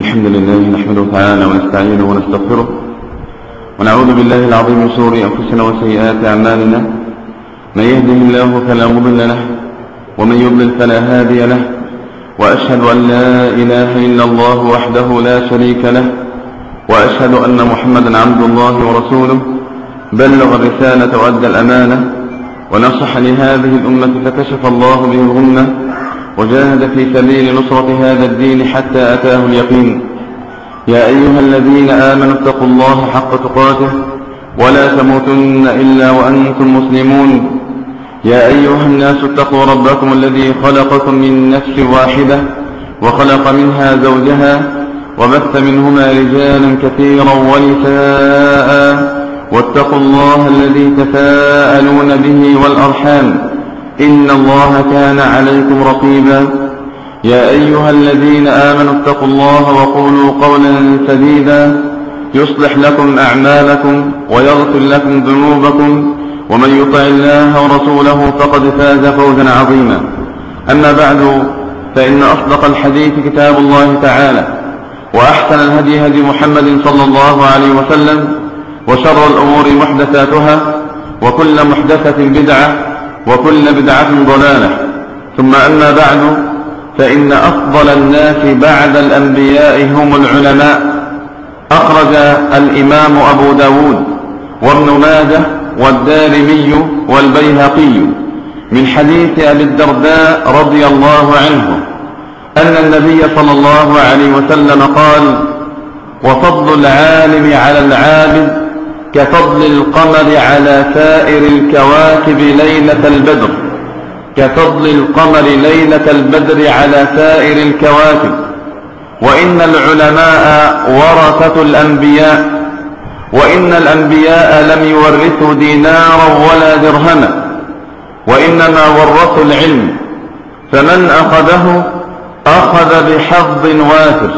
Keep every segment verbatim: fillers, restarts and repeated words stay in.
الحمد لله نحمده تعالى ونستعينه ونستغفره ونعوذ بالله العظيم من شرور أنفسنا وسيئات أعمالنا. من يهده الله فلا مضل له ومن يضلل فلا هادي له، وأشهد أن لا إله إلا الله وحده لا شريك له، وأشهد أن محمدا عبد الله ورسوله بلغ الرسالة وأدى الأمانة ونصح لهذه الأمة فكشف الله به الغمة وجاهد في سبيل نصرة هذا الدين حتى أتاه اليقين. يا أيها الذين آمنوا اتقوا الله حق تقاته ولا تموتن إلا وأنتم مسلمون. يا أيها الناس اتقوا ربكم الذي خلقكم من نفس واحدة وخلق منها زوجها وبث منهما رجالا كثيرا ونساء، واتقوا الله الذي تساءلون به والأرحام إن الله كان عليكم رقيبا. يا أيها الذين آمنوا اتقوا الله وقولوا قولا سديدا يصلح لكم أعمالكم ويغفر لكم ذنوبكم، ومن يطع الله ورسوله فقد فاز فوزا عظيما. أما بعد، فإن أصدق الحديث كتاب الله تعالى، وأحسن الهدي هدي محمد صلى الله عليه وسلم، وشر الأمور محدثاتها، وكل محدثة بدعة، وكل بدعة ضلالة. ثم أما بعد، فإن أفضل الناس بعد الأنبياء هم العلماء. أخرج الإمام أبو داود وابن ماجه والدارمي والبيهقي من حديث أبي الدرداء رضي الله عنه أن النبي صلى الله عليه وسلم قال: وفضل العالم على العابد كفضل القمر على سائر الكواكب ليلة البدر كفضل القمر ليلة البدر على سائر الكواكب. وإن العلماء ورثة الأنبياء، وإن الأنبياء لم يورثوا دينارا ولا درهما، وإنما ورثوا العلم، فمن أخذه أخذ بحظ وافر.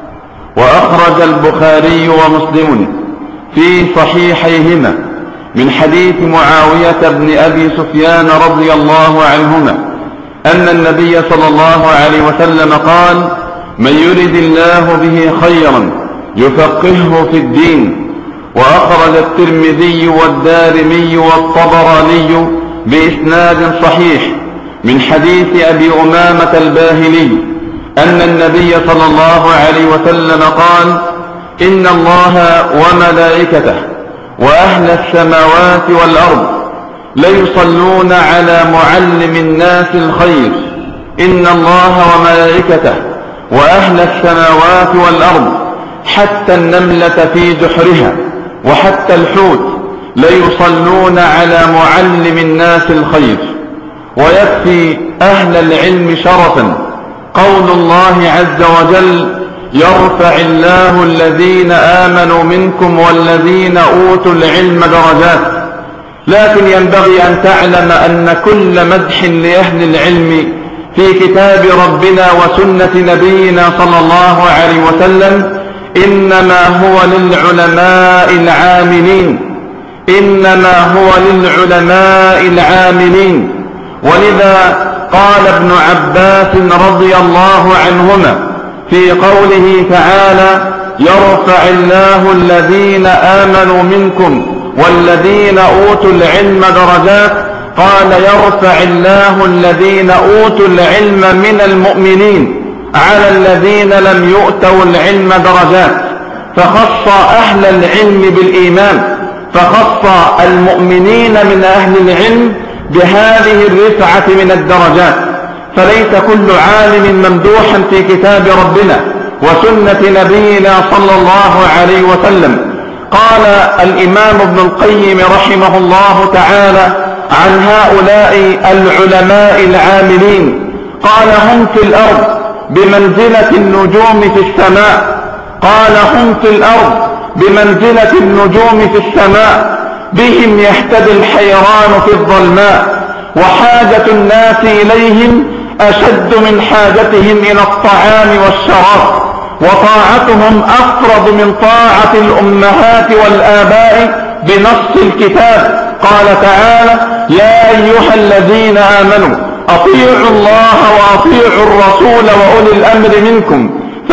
وأخرج البخاري ومسلم في صحيحيهما من حديث معاوية بن أبي سفيان رضي الله عنهما أن النبي صلى الله عليه وسلم قال: من يرد الله به خيرا يفقهه في الدين. وأخرج الترمذي والدارمي والطبراني بإسناد صحيح من حديث أبي أمامة الباهلي أن النبي صلى الله عليه وسلم قال: إن الله وملائكته وأهل السماوات والأرض ليصلون على معلم الناس الخير. إن الله وملائكته وأهل السماوات والأرض حتى النملة في جحرها وحتى الحوت ليصلون على معلم الناس الخير. ويكفي أهل العلم شرفا قول الله عز وجل: يرفع الله الذين آمنوا منكم والذين أوتوا العلم درجات. لكن ينبغي أن تعلم أن كل مدح لأهل العلم في كتاب ربنا وسنة نبينا صلى الله عليه وسلم إنما هو للعلماء العاملين إنما هو للعلماء العاملين. ولذا قال ابن عباس رضي الله عنهما في قوله تعالى: يرفع الله الذين آمنوا منكم والذين أوتوا العلم درجات، قال: يرفع الله الذين أوتوا العلم من المؤمنين على الذين لم يؤتوا العلم درجات. فخص أهل العلم بالإيمان، فخص المؤمنين من أهل العلم بهذه الرفعة من الدرجات. فليس كل عالم ممدوحا في كتاب ربنا وسنة نبينا صلى الله عليه وسلم. قال الإمام ابن القيم رحمه الله تعالى عن هؤلاء العلماء العاملين، قال: هم في الأرض بمنزلة النجوم في السماء قال هم في الأرض بمنزلة النجوم في السماء، بهم يهتدي الحيران في الظلماء، وحاجة الناس إليهم أشد من حاجتهم إلى الطعام والشراب، وطاعتهم أفرض من طاعة الأمهات والآباء بنص الكتاب. قال تعالى: يا أيها الذين آمنوا أطيعوا الله وأطيعوا الرسول وأولي الأمر منكم،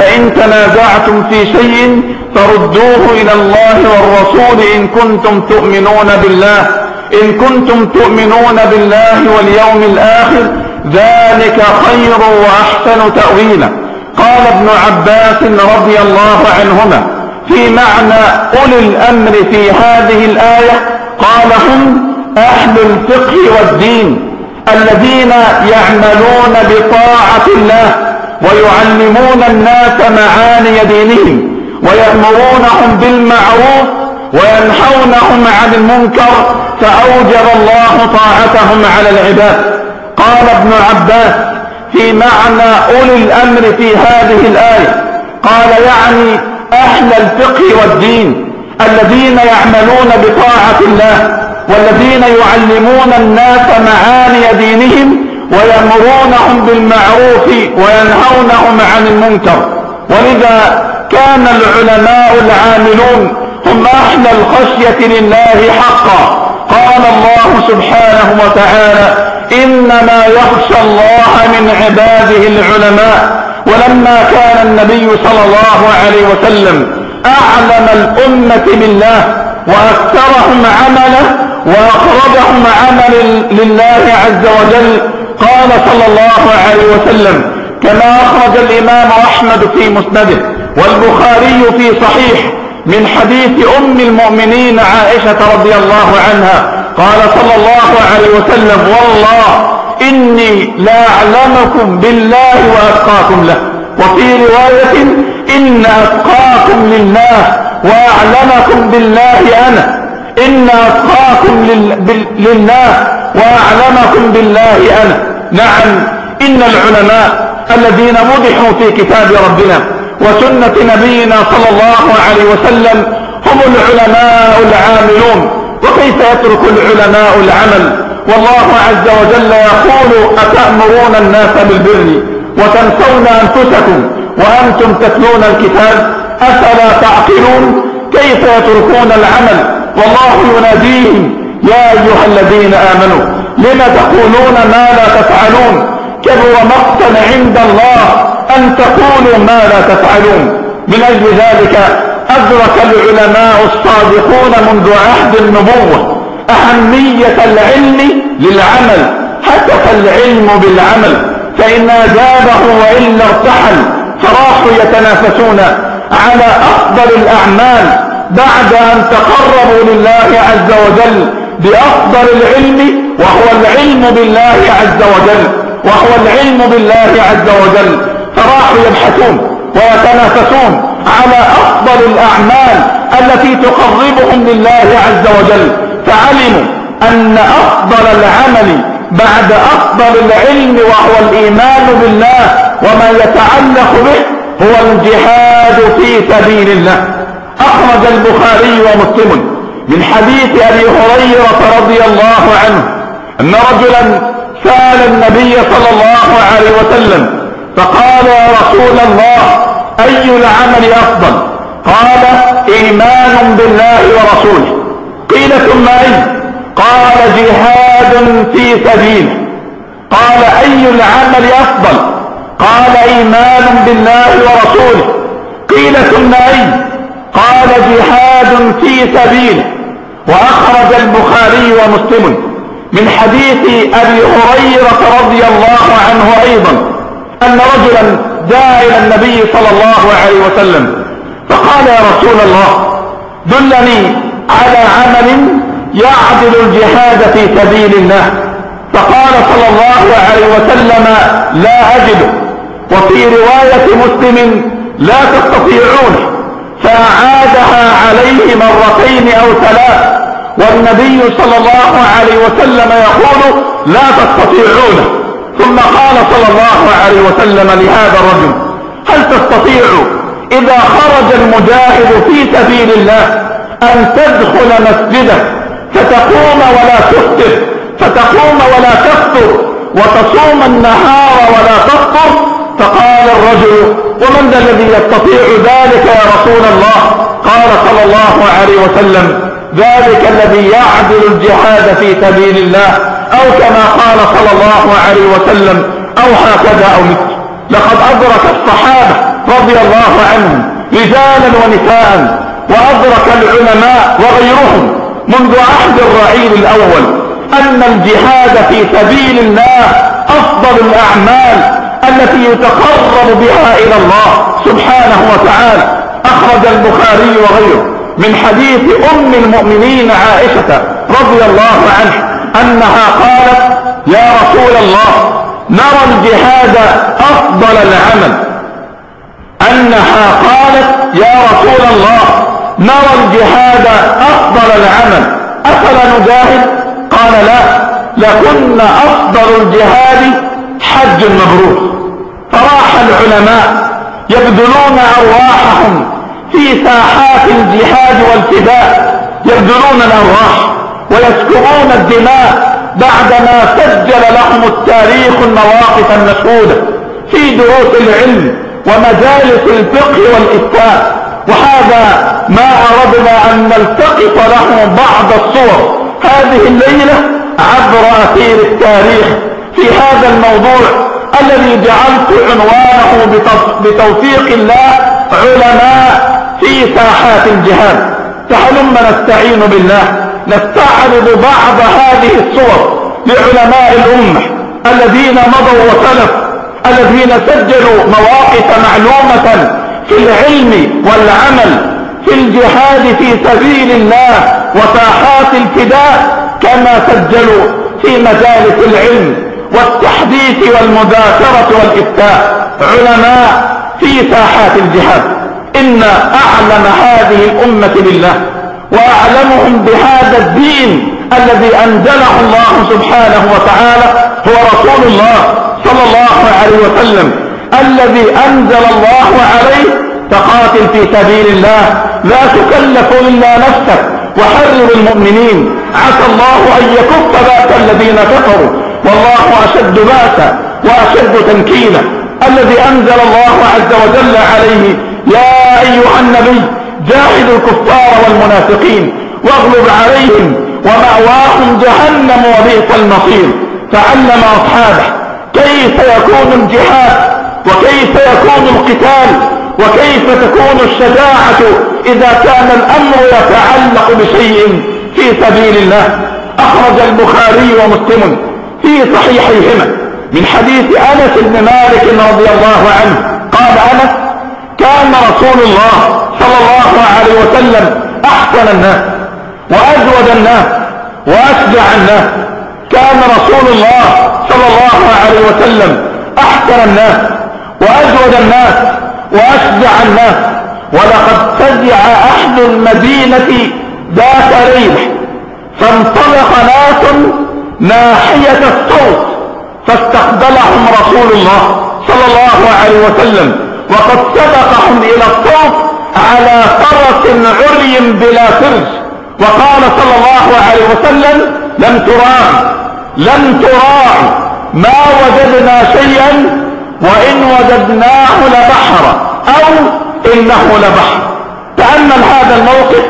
فإن تنازعتم في شيء فردوه إلى الله والرسول إن كنتم تؤمنون بالله إن كنتم تؤمنون بالله واليوم الآخر ذلك خير وأحسن تأويلا. قال ابن عباس رضي الله عنهما في معنى أولي الأمر في هذه الآية قال هم أهل الفقه والدين الذين يعملون بطاعة الله ويعلمون الناس معاني دينهم ويأمرونهم بالمعروف وينهونهم عن المنكر فأوجب الله طاعتهم على العباد. قال ابن عباس في معنى أولي الأمر في هذه الآية قال يعني أهل الفقه والدين الذين يعملون بطاعة الله والذين يعلمون الناس معاني دينهم ويأمرونهم بالمعروف وينهونهم عن المنكر. ولذا كان العلماء العاملون هم أهل الخشية لله حقا. قال الله سبحانه وتعالى إنما يخشى الله من عباده العلماء. ولما كان النبي صلى الله عليه وسلم أعلم الأمة بالله وأكثرهم عمله وأقربهم عمل لله عز وجل قال صلى الله عليه وسلم كما أخرج الإمام أحمد في مسنده والبخاري في صحيح من حديث أم المؤمنين عائشة رضي الله عنها قال صلى الله عليه وسلم والله إني لا أعلمكم بالله وأتقاكم له. وفي رواية إن أتقاكم لله وأعلمكم بالله أنا إن أتقاكم لله وأعلمكم بالله أنا. نعم إن العلماء الذين مدحوا في كتاب ربنا وسنة نبينا صلى الله عليه وسلم هم العلماء العاملون. وكيف يترك العلماء العمل والله عز وجل يقول أتأمرون الناس بالبر وتنسون أنفسكم وأنتم تتلون الكتاب أفلا تعقلون. كيف يتركون العمل والله يناديهم يا أيها الذين آمنوا لم تقولون ما لا تفعلون كبر مقتا عند الله أن تقولوا ما لا تفعلون. من أجل ذلك أدرك العلماء الصادقون منذ عهد النبوة أهمية العلم للعمل حتى العلم بالعمل فإن أجابه وإلا ارتحل فراحوا يتنافسون على أفضل الأعمال بعد أن تقربوا لله عز وجل بأفضل العلم وهو العلم بالله عز وجل وهو العلم بالله عز وجل فراحوا يبحثون ويتنافسون على أفضل الأعمال التي تقربهم لله عز وجل فعلموا أن أفضل العمل بعد أفضل العلم وهو الإيمان بالله وما يتعلق به هو الجهاد في سبيل الله. أخرج البخاري ومسلم من حديث أبي هريرة رضي الله عنه أن رجلا سأل النبي صلى الله عليه وسلم فقال يا رسول الله أي العمل أفضل؟ قال إيمان بالله ورسوله. قيل ثم أي؟ قال جهاد في سبيله. قال أي العمل أفضل؟ قال إيمان بالله ورسوله. قيل ثم أي؟ قال جهاد في سبيله. وأخرج البخاري ومسلم من حديث أبي هريرة رضي الله عنه أيضا أن رجلا جاء إلى النبي صلى الله عليه وسلم فقال يا رسول الله دلني على عمل يعدل الجهاد في سبيل الله. فقال صلى الله عليه وسلم لا أجده. وفي رواية مسلم لا تستطيعونه فأعادها عليه مرتين أو ثلاث والنبي صلى الله عليه وسلم يقول لا تستطيعونه. ثم قال صلى الله عليه وسلم لهذا الرجل هل تستطيع إذا خرج المجاهد في سبيل الله أن تدخل مسجده فتقوم ولا تفطر فتقوم ولا تفطر وتصوم النهار ولا تفطر؟ فقال الرجل ومن ذا الذي يستطيع ذلك يا رسول الله؟ قال صلى الله عليه وسلم ذلك الذي يعدل الجهاد في سبيل الله أو كما قال صلى الله عليه وسلم أو هكذا أو مثل. لقد أدرك الصحابة رضي الله عنهم رجالا ونساء، وأدرك العلماء وغيرهم منذ عهد الرعيل الأول أن الجهاد في سبيل الله أفضل الأعمال التي يتقرب بها إلى الله سبحانه وتعالى. أخرج البخاري وغيره من حديث أم المؤمنين عائشة رضي الله عنها أنها قالت: يا رسول الله، نرى الجهاد أفضل العمل. أنها قالت: يا رسول الله، نرى الجهاد أفضل العمل، أفلا نجاهد؟ قال: لا، لكن أفضل الجهاد حج مبرور. فراح العلماء يبذلون أرواحهم في ساحات الجهاد والفداء، يبذلون الأرواح ويسكبون الدماء بعدما سجل لهم التاريخ المواقف المشهودة في دروس العلم ومجالس الفقه والإفتاء. وهذا ما أردنا أن نلتقط له بعض الصور هذه الليلة عبر أثير التاريخ في هذا الموضوع الذي جعلت عنوانه بتوفيق الله علماء في ساحات الجهاد. فهلما نستعين بالله نستعرض بعض هذه الصور لعلماء الأمة الذين مضوا وسلف، الذين سجلوا مواقف معلومة في العلم والعمل في الجهاد في سبيل الله وساحات الفداء، كما سجلوا في مجالس العلم والتحديث والمذاكرة والإفتاء علماء في ساحات الجهاد. إن أعلم هذه الأمة بالله وأعلمهم بهذا الدين الذي أنزله الله سبحانه وتعالى هو رسول الله صلى الله عليه وسلم، الذي أنزل الله عليه: تقاتل في سبيل الله لا تكلف إلا نفسك وحرر المؤمنين، عسى الله أن يكف بأس الذين كفروا والله أشد بأسا وأشد تنكيلا. الذي أنزل الله عز وجل عليه: يا أيها النبي جاهد الكفار والمنافقين واغلب عليهم ومأواهم جهنم وبئس المصير. فعلم أصحابه كيف يكون الجهاد وكيف يكون القتال وكيف تكون الشجاعة إذا كان الأمر يتعلق بشيء في سبيل الله. أخرج البخاري ومسلم في صحيحيهما من حديث أنس بن مالك رضي الله عنه قال أنس: كان رسول الله صلى الله عليه وسلم أحسن الناس وأجود الناس وأشجع الناس. كان رسول الله صلى الله عليه وسلم أحسن الناس وأجود الناس وأشجع الناس. ولقد فزع أهل المدينة ذات ليلة فانطلق ناس ناحية الصوت فاستقبلهم رسول الله صلى الله عليه وسلم وقد سبقهم إلى الصوت على فرس عري بلا سرج، وقال صلى الله عليه وسلم: لم تراع لم تراع ما وجدنا شيئا وإن وجدناه لبحر أو إنه لبحر. تأمل هذا الموقف،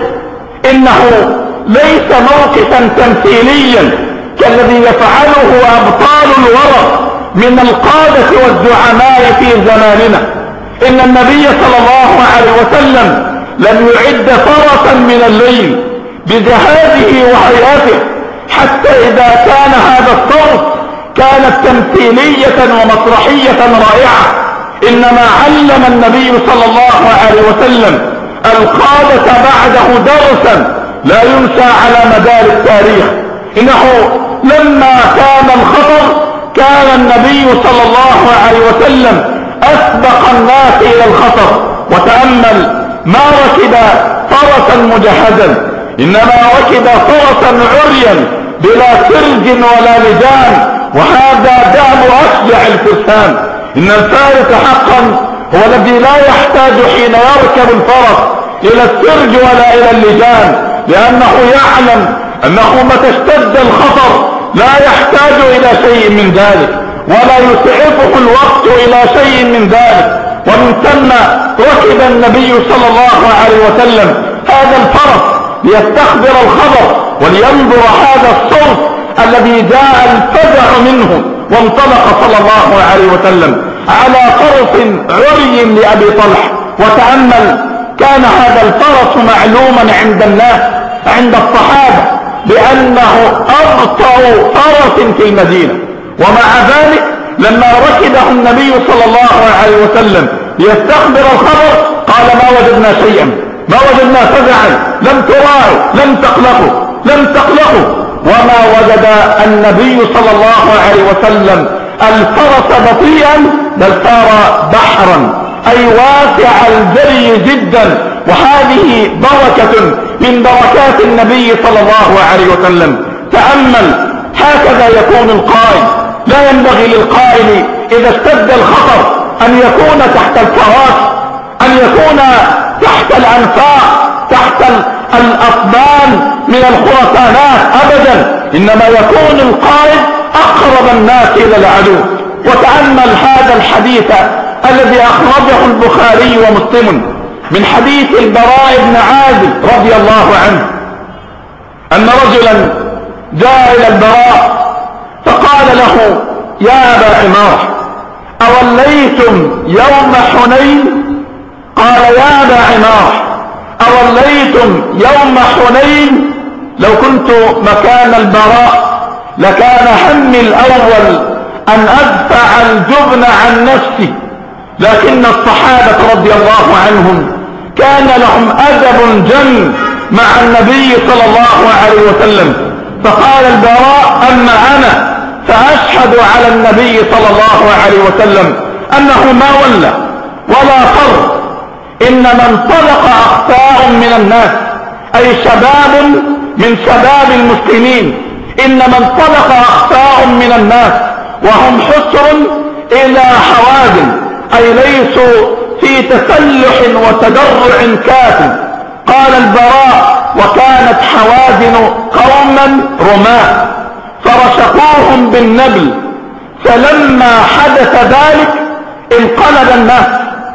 إنه ليس موقفا تمثيليا كالذي يفعله أبطال الورى من القادة والزعماء في زماننا. إن النبي صلى الله عليه وسلم لم يعد فرسا من الليل بجهازه وهيئته حتى إذا كان هذا الصوت كانت تمثيلية ومسرحية رائعة. إنما علم النبي صلى الله عليه وسلم القادة بعده درسا لا ينسى على مدار التاريخ. إنه لما كان الخطر كان النبي صلى الله عليه وسلم أسبق الناس إلى الخطر. وتأمل ما ركب فرسا مجهزا، إنما ركب فرسا عريا بلا سرج ولا لجان، وهذا دأب أشجع الفرسان. إن الفارس حقا هو الذي لا يحتاج حين يركب الفرس إلى السرج ولا إلى اللجان، لأنه يعلم أنه متى اشتد الخطر لا يحتاج إلى شيء من ذلك ولا يسعفه الوقت إلى شيء من ذلك. ومن ثم ركب النبي صلى الله عليه وسلم هذا الفرس ليستخبر الخبر ولينظر هذا الصوت الذي جاء الفزع منه، وانطلق صلى الله عليه وسلم على فرس عري لأبي طلحة. وتأمل، كان هذا الفرس معلوما عند الناس عند الصحابة بأنه أبطأ فرس في المدينة، ومع ذلك لما ركبه النبي صلى الله عليه وسلم ليستخبر الخبر قال ما وجدنا شيئا، ما وجدنا فزعا، لم تراعوا، لم تقلقوا لم تقلقوا. وما وجد النبي صلى الله عليه وسلم الفرس بطيئا، بل صار بحرا أي واسع الجري جدا. وهذه بركة من بركات النبي صلى الله عليه وسلم. تأمل، هكذا يكون القائد. لا ينبغي للقائد إذا اشتد الخطر أن يكون تحت الفراش، أن يكون تحت الأنفاق، تحت الأطبان من الخرسانات، أبدا، إنما يكون القائد أقرب الناس إلى العدو. وتأمل هذا الحديث الذي أخرجه البخاري ومسلم من حديث البراء بن عازب رضي الله عنه أن رجلا جاء إلى البراء فقال له يا أبا عمار أوليتم يوم حنين؟ قال يا أبا عمار أوليتم يوم حنين؟ لو كنت مكان البراء لكان همي الأول أن أدفع الجبن عن نفسي، لكن الصحابة رضي الله عنهم كان لهم أدب جم مع النبي صلى الله عليه وسلم. فقال البراء أما أنا فأشهد على النبي صلى الله عليه وسلم أنه ما ولى ولا فر، إنما انطلق أخفاء من الناس، أي شباب من شباب المسلمين، إنما انطلق أخفاء من الناس وهم حسر إلى حوازن، أي ليسوا في تسلح وتدرع كاف. قال البراء وكانت حوازن قوما رماة فرشقوهم بالنبل، فلما حدث ذلك انقلب الناس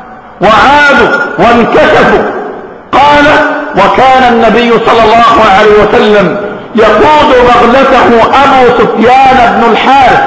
وعادوا وانكشفوا. قال وكان النبي صلى الله عليه وسلم يقود بغلته أبو سفيان بن الحارث.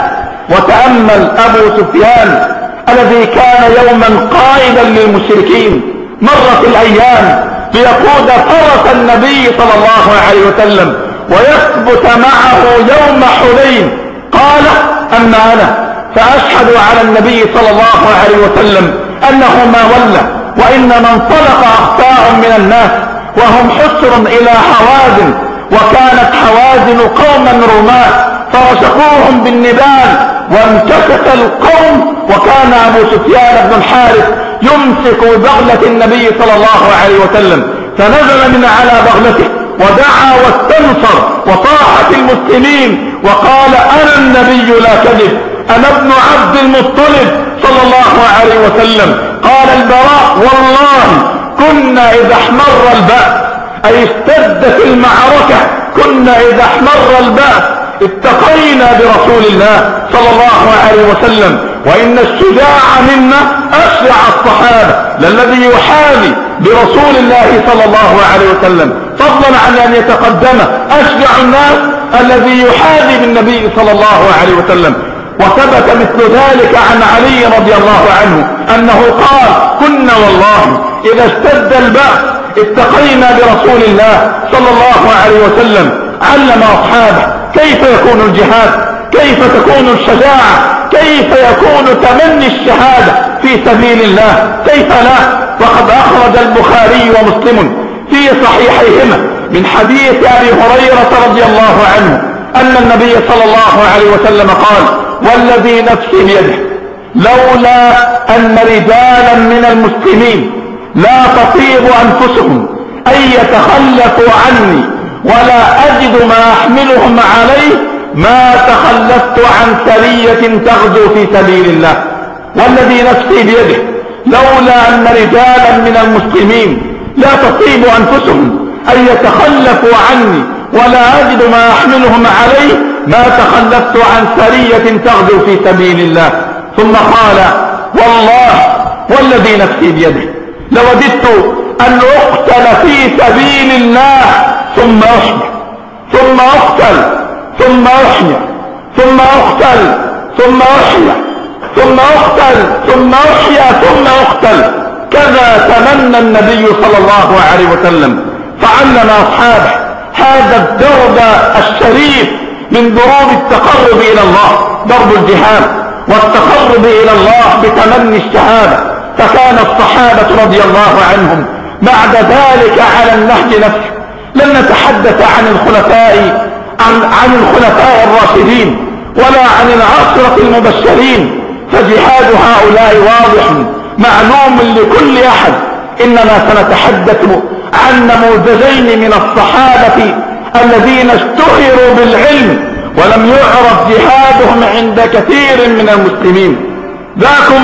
وتأمل أبو سفيان الذي كان يوما قائدا للمشركين، مرت الأيام ليقود فرس النبي صلى الله عليه وسلم ويثبت معه يوم حنين. قال أما أنا فأشهد على النبي صلى الله عليه وسلم أنه ما ولى، وإنما انطلق أخفاء من الناس وهم حسر إلى حوازن، وكانت حوازن قوما رماة فرشقوهم بالنبال وانكشف القوم. وكان أبو سفيان بن الحارث يمسك بغلة النبي صلى الله عليه وسلم، فنزل من على بغلته ودعا واستنصر وطاحت المسلمين وقال أنا النبي لا كذب، أنا ابن عبد المطلب صلى الله عليه وسلم. قال البراء والله كنا إذا احمر البأس، أي اشتدت المعركة، كنا إذا احمر البأس اتقينا برسول الله صلى الله عليه وسلم. وإن الشجاع منا أشجع الصحابة للذي يحاذي برسول الله صلى الله عليه وسلم، فضلا عن أن يتقدمه أشجع الناس الذي يحاذي بالنبي صلى الله عليه وسلم. وثبت مثل ذلك عن علي رضي الله عنه أنه قال كنا والله إذا اشتد البأس اتقينا برسول الله صلى الله عليه وسلم. علم أصحابه كيف يكون الجهاد، كيف تكون الشجاعة، كيف يكون تمني الشهادة في سبيل الله، كيف لا. وقد أخرج البخاري ومسلم في صحيحيهما من حديث أبي هريرة رضي الله عنه أن النبي صلى الله عليه وسلم قال والذي نفسي بيده لولا أن رجالا من المسلمين لا تطيب أنفسهم أن يتخلفوا عني ولا أجد ما أحملهم عليه ما تخلفت عن سرية تغزو في سبيل الله. والذي نفسي بيده لولا أن رجالا من المسلمين لا تطيب أنفسهم أن يتخلفوا عني ولا أجد ما أحملهم عليه ما تخلفت عن سرية تغزو في سبيل الله. ثم قال والله والذي نفسي بيده لوددت أن أقتل في سبيل الله ثم أحيا ثم أقتل ثم أحيا ثم أقتل ثم أحيا ثم اقتل ثم احيا ثم اقتل، كذا تمنى النبي صلى الله عليه وسلم. فعلم اصحابه هذا الدرب الشريف من دروب التقرب الى الله، درب الجهاد والتقرب الى الله بتمني الشهاده. فكان الصحابه رضي الله عنهم بعد ذلك على النهج نفسه. لن نتحدث عن الخلفاء عن, عن الخلفاء الراشدين ولا عن العشرة المبشرين، فجهاد هؤلاء واضح معلوم لكل احد، انما سنتحدث عن نموذجين من الصحابة الذين اشتهروا بالعلم ولم يعرف جهادهم عند كثير من المسلمين. ذاكم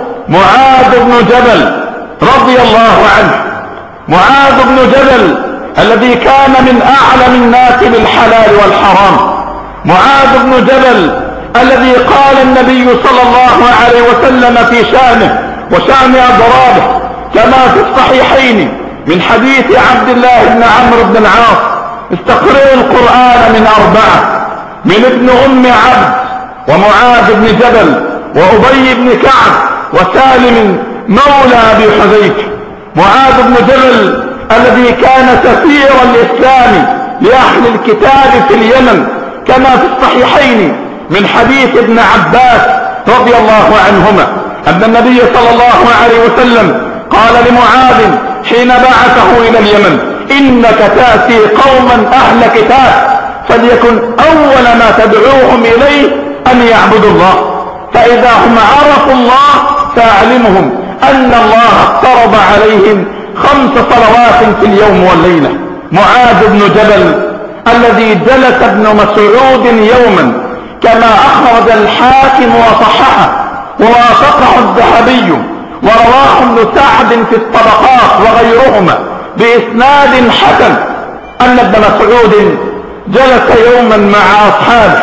معاذ بن جبل رضي الله عنه. معاذ بن جبل الذي كان من اعلم الناس بالحلال والحرام، معاذ بن جبل الذي قال النبي صلى الله عليه وسلم في شأنه وشأن أضرابه كما في الصحيحين من حديث عبد الله بن عمرو بن العاص: استقرئوا القرآن من أربعة، من ابن أم عبد ومعاذ بن جبل وأبي بن كعب وسالم مولى أبي حذيفة. معاذ بن جبل الذي كان سفير الإسلام لأهل الكتاب في اليمن كما في الصحيحين من حديث ابن عباس رضي الله عنهما أن النبي صلى الله عليه وسلم قال لمعاذ حين بعثه إلى اليمن: إنك تأتي قوما أهل كتاب، فليكن أول ما تدعوهم إليه أن يعبدوا الله، فإذا هم عرفوا الله فأعلمهم أن الله افترض عليهم خمس صلوات في اليوم والليلة. معاذ بن جبل الذي جلس ابن مسعود يوما كما أخرج الحاكم وصححه ووافقه الذهبي ورواه ابن سعد في الطبقات وغيرهما بإسناد حسن أن ابن مسعود جلس يوما مع أصحابه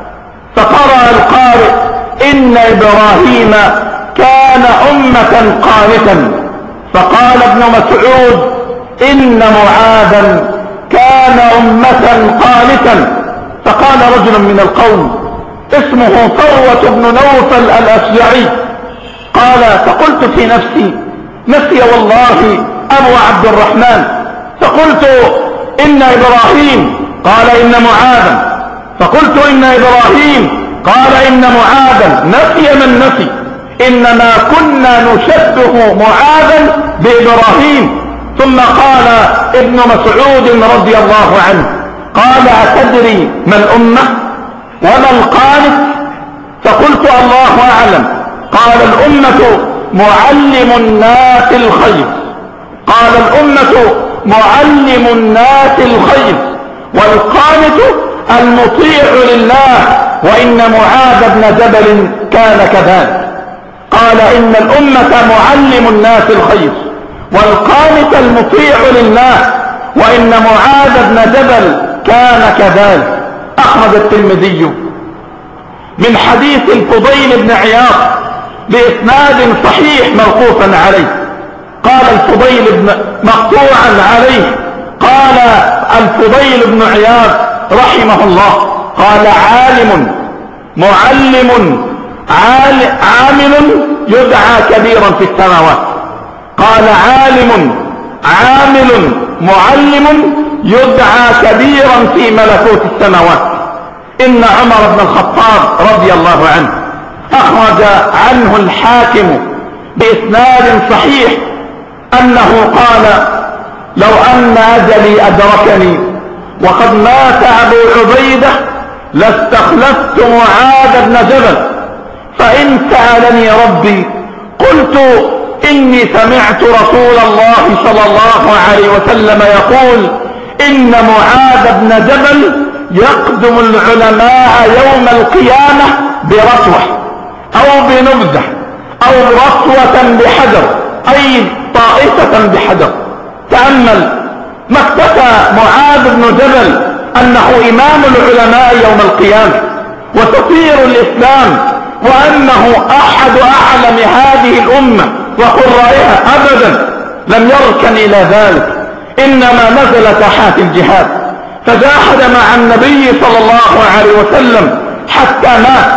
فقرأ القارئ: إن إبراهيم كان أمة قانتا. فقال ابن مسعود: إن معاذا كان أمة قانتا. فقال رجل من القوم اسمه ثروة بن نوفل الأشجعي قال: فقلت في نفسي: نسي والله أبو عبد الرحمن. فقلت: إن إبراهيم. قال: إن معاذا. فقلت: إن إبراهيم. قال: إن معاذا. نسي من نسي، إنما كنا نشبه معاذا بإبراهيم. ثم قال ابن مسعود رضي الله عنه: قال: أتدري ما الأمة وما القانت؟ فقلت: الله أعلم. قال: الأمة معلم الناس الخير. قال: الأمة معلم الناس الخير، والقانت المطيع لله، وإن معاذ بن جبل كان كذلك. قال: إن الأمة معلم الناس الخير، والقانت المطيع لله، وإن معاذ بن جبل كان كذلك. أخرج الترمذي من حديث الفضيل بن عياض بإسناد صحيح موقوفا عليه. قال الفضيل بن مقطوعا عليه، قال الفضيل بن عياض رحمه الله: قال: عالم معلم عامل يدعى كبيرا في السماوات. قال: عالم عامل معلم يدعى كبيرا في ملكوت السماوات. إن عمر بن الخطاب رضي الله عنه أخرج عنه الحاكم بإسناد صحيح أنه قال: لو أن أجلي أدركني وقد مات أبو عبيدة لاستخلفت معاذ بن جبل، فإن سألني ربي قلت: إني سمعت رسول الله صلى الله عليه وسلم يقول: إن معاذ بن جبل يقدم العلماء يوم القيامة برتوة أو بنبذة أو رتوة بحجر، أي طائفة بحجر. تأمل ما اكتفى معاذ بن جبل أنه إمام العلماء يوم القيامة وسفير الإسلام وأنه أحد أعلم هذه الأمة وقرائها، أبدا لم يركن إلى ذلك، إنما نزل ساحات الجهاد فجاهد مع النبي صلى الله عليه وسلم حتى مات.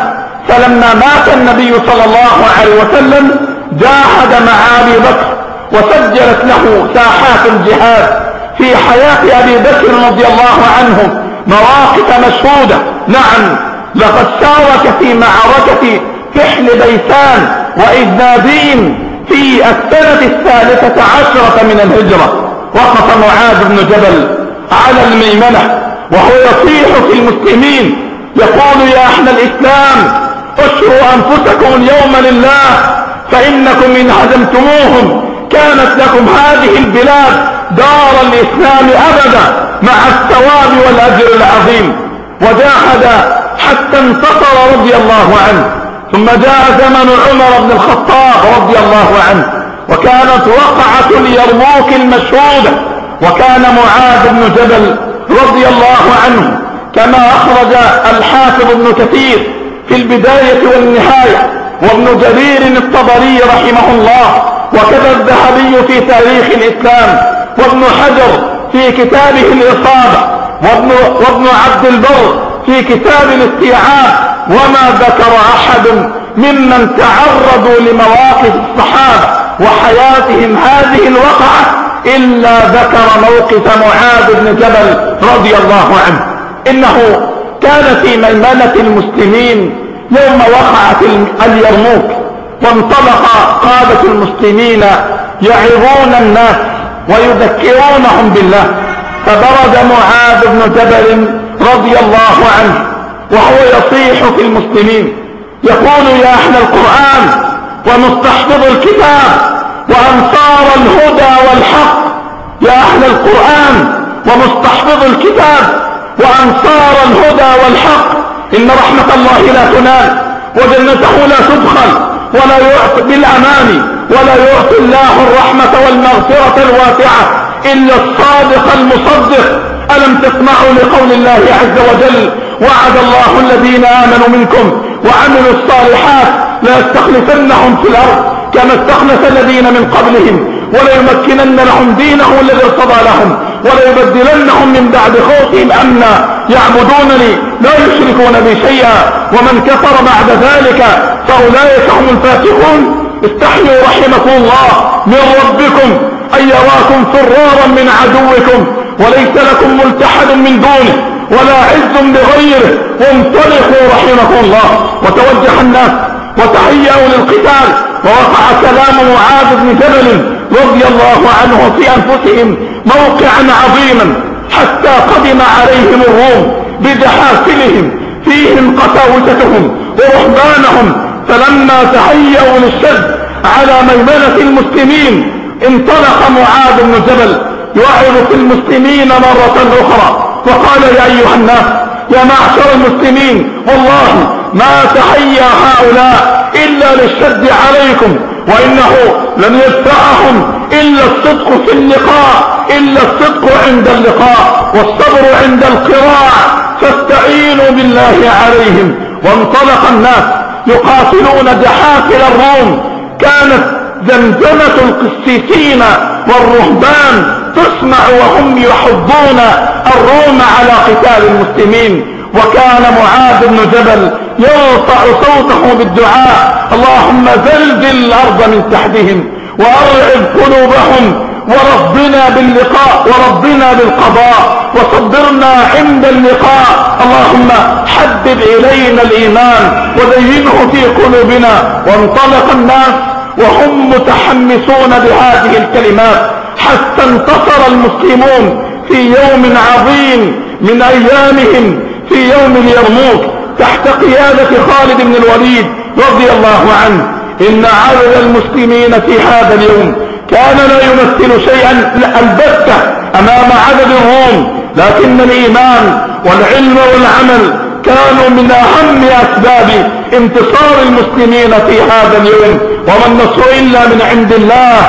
فلما مات النبي صلى الله عليه وسلم جاهد مع أبي بكر، وسجلت له ساحات الجهاد في حياة أبي بكر رضي الله عنه مواقف مشهودة. نعم، لقد شارك في معركة كحل بيسان وإذنابين في السنة الثالثة عشرة من الهجرة. وقف معاذ بن جبل على الميمنة وهو يصيح في المسلمين يقول: يا أهل الإسلام، اشروا أنفسكم اليوم لله، فإنكم إن هزمتموهم كانت لكم هذه البلاد دار الإسلام أبدا مع الثواب والأجر العظيم. وجاهد حتى انتصر رضي الله عنه. ثم جاء زمن عمر بن الخطاب رضي الله عنه، وكانت وقعة اليرموك المشهودة، وكان معاذ بن جبل رضي الله عنه كما أخرج الحافظ ابن كثير في البداية والنهاية، وابن جرير الطبري رحمه الله، وكذا الذهبي في تاريخ الإسلام، وابن حجر في كتابه الإصابة، وابن, وابن عبد البر في كتاب الاستيعاب. وما ذكر أحد ممن تعرضوا لمواقف الصحابة وحياتهم هذه الوقعة إلا ذكر موقف معاذ بن جبل رضي الله عنه. إنه كان في ميمنة المسلمين يوم وقعت اليرموك، وانطلق قادة المسلمين يعظون الناس ويذكرونهم بالله، فبرز معاذ بن جبل رضي الله عنه وهو يصيح في المسلمين يقول: يا أهل القرآن ومستحفظ الكتاب وأنصار الهدى والحق، يا أهل القرآن ومستحفظ الكتاب وأنصار الهدى والحق، إن رحمة الله لا تنال وجنته لا تدخل ولا يعطي بالأمان، ولا يعطي الله الرحمة والمغفرة الواسعة إلا الصادق المصدق. ألم تسمعوا لقول الله عز وجل: وعد الله الذين آمنوا منكم وعملوا الصالحات ليستخلفنهم في الأرض كما استخلف الذين من قبلهم وليمكنن لهم دينهم الذي ارتضى لهم وليبدلنهم من بعد خوفهم أمنا يعبدونني لا يشركون بي شيئا ومن كفر بعد ذلك فأولئك هم الفاسقون. استحيوا رحمكم الله من ربكم أن يراكم فرارا من عدوكم وليس لكم ملتحد من دونه ولا عز بغيره، وانطلقوا رحمكم الله. وتوجه الناس وتهيأوا للقتال، ووقع كلام معاذ بن جبل رضي الله عنه في أنفسهم موقعا عظيما، حتى قدم عليهم الروم بجحافلهم فيهم قساوستهم ورهبانهم، فلما تهيأوا للشد على ميمنة المسلمين انطلق معاذ بن جبل يعظ في المسلمين مرة أخرى، وقال: يا أيها الناس، يا معشر المسلمين، والله ما تحيا هؤلاء إلا للشد عليكم، وإنه لن يدفعهم إلا الصدق في اللقاء، إلا الصدق عند اللقاء والصبر عند القراع، فاستعينوا بالله عليهم. وانطلق الناس يقاتلون جحافل الروم. كانت زمزمة القسيسين والرهبان تسمع وهم يحضون الروم على قتال المسلمين. وكان معاذ بن جبل يرفع صوته بالدعاء: اللهم زلزل الأرض من تحتهم وأرعب قلوبهم، وربنا باللقاء وربنا بالقضاء، وصبرنا عند اللقاء، اللهم حبب إلينا الإيمان وزينه في قلوبنا. وانطلق الناس وهم متحمسون بهذه الكلمات حتى انتصر المسلمون في يوم عظيم من أيامهم، في يوم اليرموك، تحت قيادة خالد بن الوليد رضي الله عنه. إن عدد المسلمين في هذا اليوم كان لا يمثل شيئا البتة أمام عدد الروم، لكن الإيمان والعلم والعمل كانوا من أهم أسباب انتصار المسلمين في هذا اليوم. وما النصر إلا من عند الله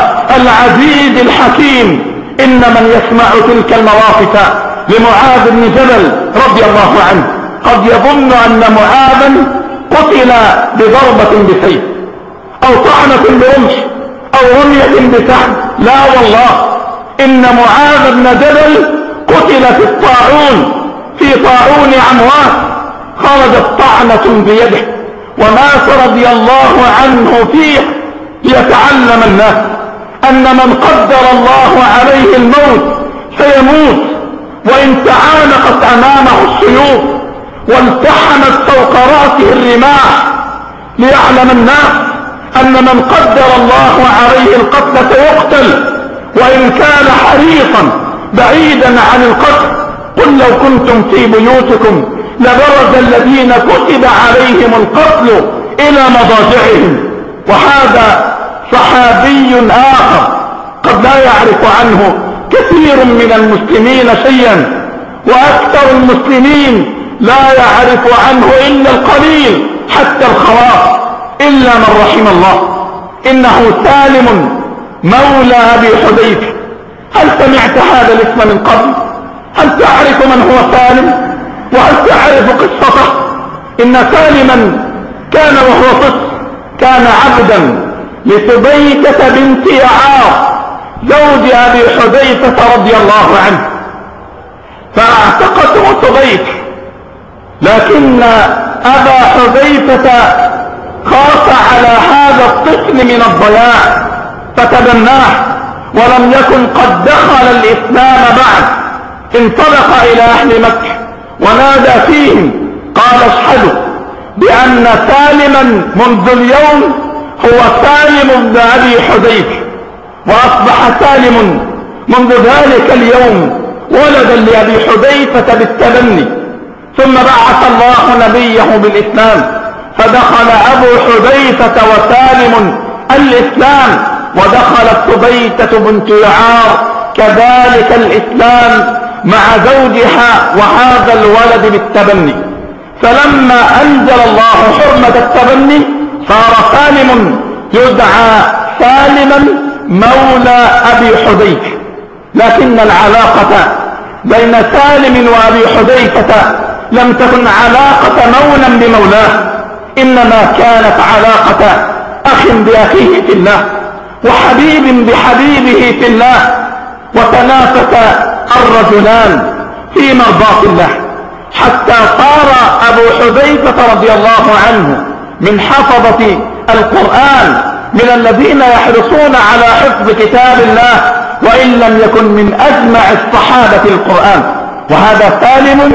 العزيز الحكيم. إن من يسمع تلك المواقف لمعاذ بن جبل رضي الله عنه قد يظن أن معاذا قتل بضربة بسيف أو طعنة برمح أو رمية بسهم. لا والله، إن معاذ بن جبل قتل في الطاعون، في طاعون عمواس، خرجت طعنة بيده ومات رضي الله عنه فيه ليتعلم الناس أن من قدر الله عليه الموت سيموت، وإن تعانقت أمامه السيوف والتحمت فوق رأسه الرماح، ليعلم الناس أن من قدر الله عليه القتل سيقتل، وإن كان حريصا بعيدا عن القتل. قل لو كنتم في بيوتكم لبرز الذين كتب عليهم القتل إلى مضاجعهم. وهذا صحابي آخر قد لا يعرف عنه كثير من المسلمين شيئا، وأكثر المسلمين لا يعرف عنه إلا القليل حتى الخواص إلا من رحم الله. إنه سالم مولى أبي حذيفة. هل سمعت هذا الاسم من قبل؟ هل تعرف من هو سالم؟ وهل تعرف قصته؟ إن سالما كان وهو طفل كان عبدا لسبيكة بنت يعاص زوج أبي حذيفة رضي الله عنه، فاعتقته سبيك، لكن أبا حذيفة خاف على هذا الطفل من الضياع فتبناه، ولم يكن قد دخل الإسلام بعد. انطلق إلى أهل مكة ونادى فيهم قال اشهدوا بأن سالما منذ اليوم هو سالم بن أبي حذيفة، وأصبح سالم منذ ذلك اليوم ولدا لأبي حذيفة بالتبني. ثم بعث الله نبيه بالإسلام، فدخل أبو حذيفة وسالم الإسلام، ودخلت سبيكة بنت يعار كذلك الإسلام مع زوجها وهذا الولد بالتبني. فلما أنزل الله حرمة التبني صار سالم يدعى سالما مولى أبي حذيفة. لكن العلاقة بين سالم وأبي حذيفة لم تكن علاقة مولا بمولاه، إنما كانت علاقة أخ بأخيه في الله وحبيب بحبيبه في الله، وتنافس الرجلان في مرضاة الله، حتى صار أبو حذيفة رضي الله عنه من حفظة القرآن، من الذين يحرصون على حفظ كتاب الله، وإن لم يكن من أجمع الصحابة القرآن. وهذا سالم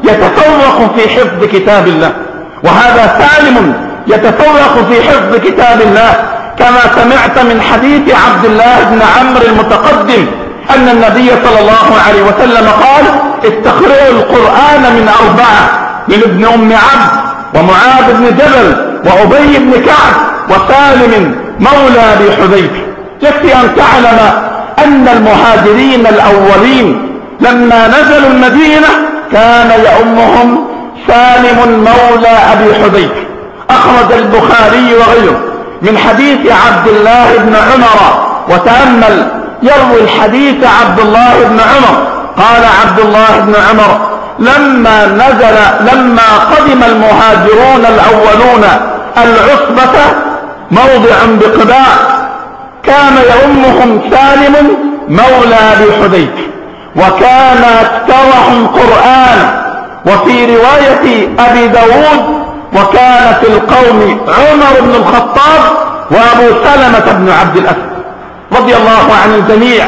يتفوق في حفظ كتاب الله، وهذا سالم يتفوق في حفظ كتاب الله، كما سمعت من حديث عبد الله بن عمرو المتقدم أن النبي صلى الله عليه وسلم قال استقرئوا القرآن من أربعة: من ابن أم عبد، ومعاذ بن جبل، وأبي بن كعب، وسالم مولى أبي حذيفة. يكفي أن تعلم أن المهاجرين الأولين لما نزلوا المدينة كان يؤمهم سالم مولى أبي حذيفة. أخرج البخاري وغيره من حديث عبد الله بن عمر، وتأمل يروي الحديث عبد الله بن عمر قال عبد الله بن عمر لما نزل لما قدم المهاجرون الأولون العصبة موضع بقباء كان يؤمهم سالم مولى أبي حذيفة، وكان أكثرهم قرآن. وفي رواية أبي داود وكان في القوم عمر بن الخطاب وأبو سلمة بن عبد الأسد رضي الله عن الجميع.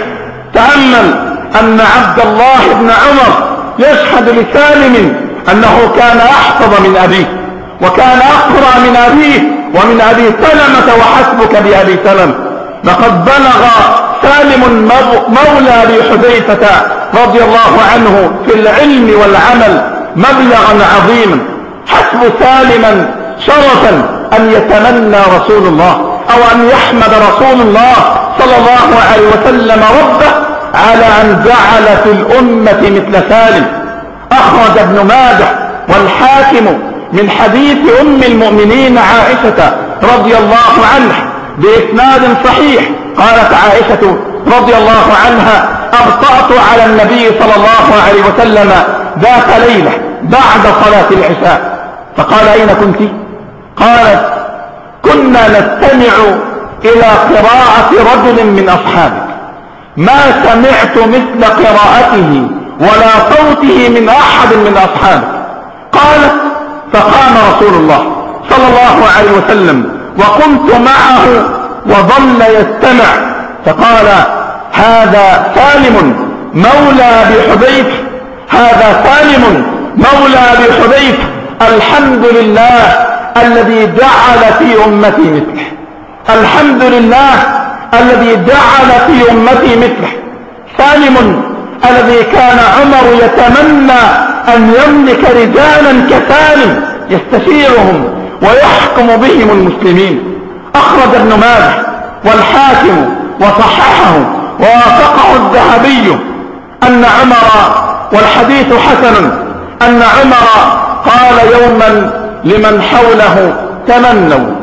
تأمل أن عبد الله بن عمر يشهد لسالم أنه كان أحفظ من أبيه، وكان أقرأ من أبيه ومن أبي سلمة، وحسبك بأبي سلمة. لقد بلغ سالم مولى أبي حذيفة رضي الله عنه في العلم والعمل مبلغا عظيما. حسب سالما شرفا أن يتمنى رسول الله أو أن يحمد رسول الله صلى الله عليه وسلم ربه على أن جعل في الأمة مثل سالم. أخرج ابن ماجه والحاكم من حديث أم المؤمنين عائشة رضي الله عنها بإسناد صحيح، قالت عائشة رضي الله عنها أبطأت على النبي صلى الله عليه وسلم ذات ليلة بعد صلاة العشاء، فقال أين كنت؟ قالت كنا نستمع إلى قراءة رجل من أصحابك ما سمعت مثل قراءته ولا صوته من أحد من أصحابك. قالت فقام رسول الله صلى الله عليه وسلم وكنت معه وظل يستمع، فقال: هذا سالم مولى أبي حذيفة، هذا سالم مولى أبي حذيفة، الحمد لله الذي جعل في أمتي مثله، الحمد لله الذي جعل في أمتي مثله. سالم الذي كان عمر يتمنى أن يملك رجالا كسالم يستشيرهم ويحكم بهم المسلمين. أخرج ابن ماجه والحاكم وصححه ووافقه الذهبي أن عمر، والحديث حسن، أن عمر قال يوما لمن حوله: تمنوا.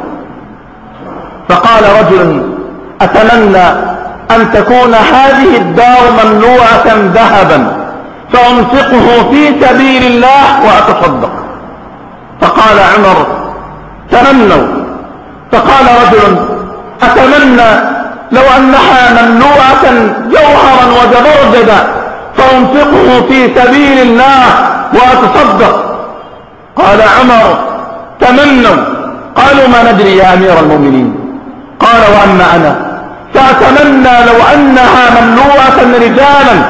فقال رجل: أتمنى أن تكون هذه الدار مملوءة ذهبا فأنفقه في سبيل الله وأتصدق. فقال عمر: تمنوا. فقال رجل: أتمنى لو أنها مملوءة جوهرا وزبرجدا فأنفقه في سبيل الله وأتصدق. قال عمر: تمنوا. قالوا: ما ندري يا أمير المؤمنين. قال: وأما أنا فأتمنى لو أنها مملوءة رجالا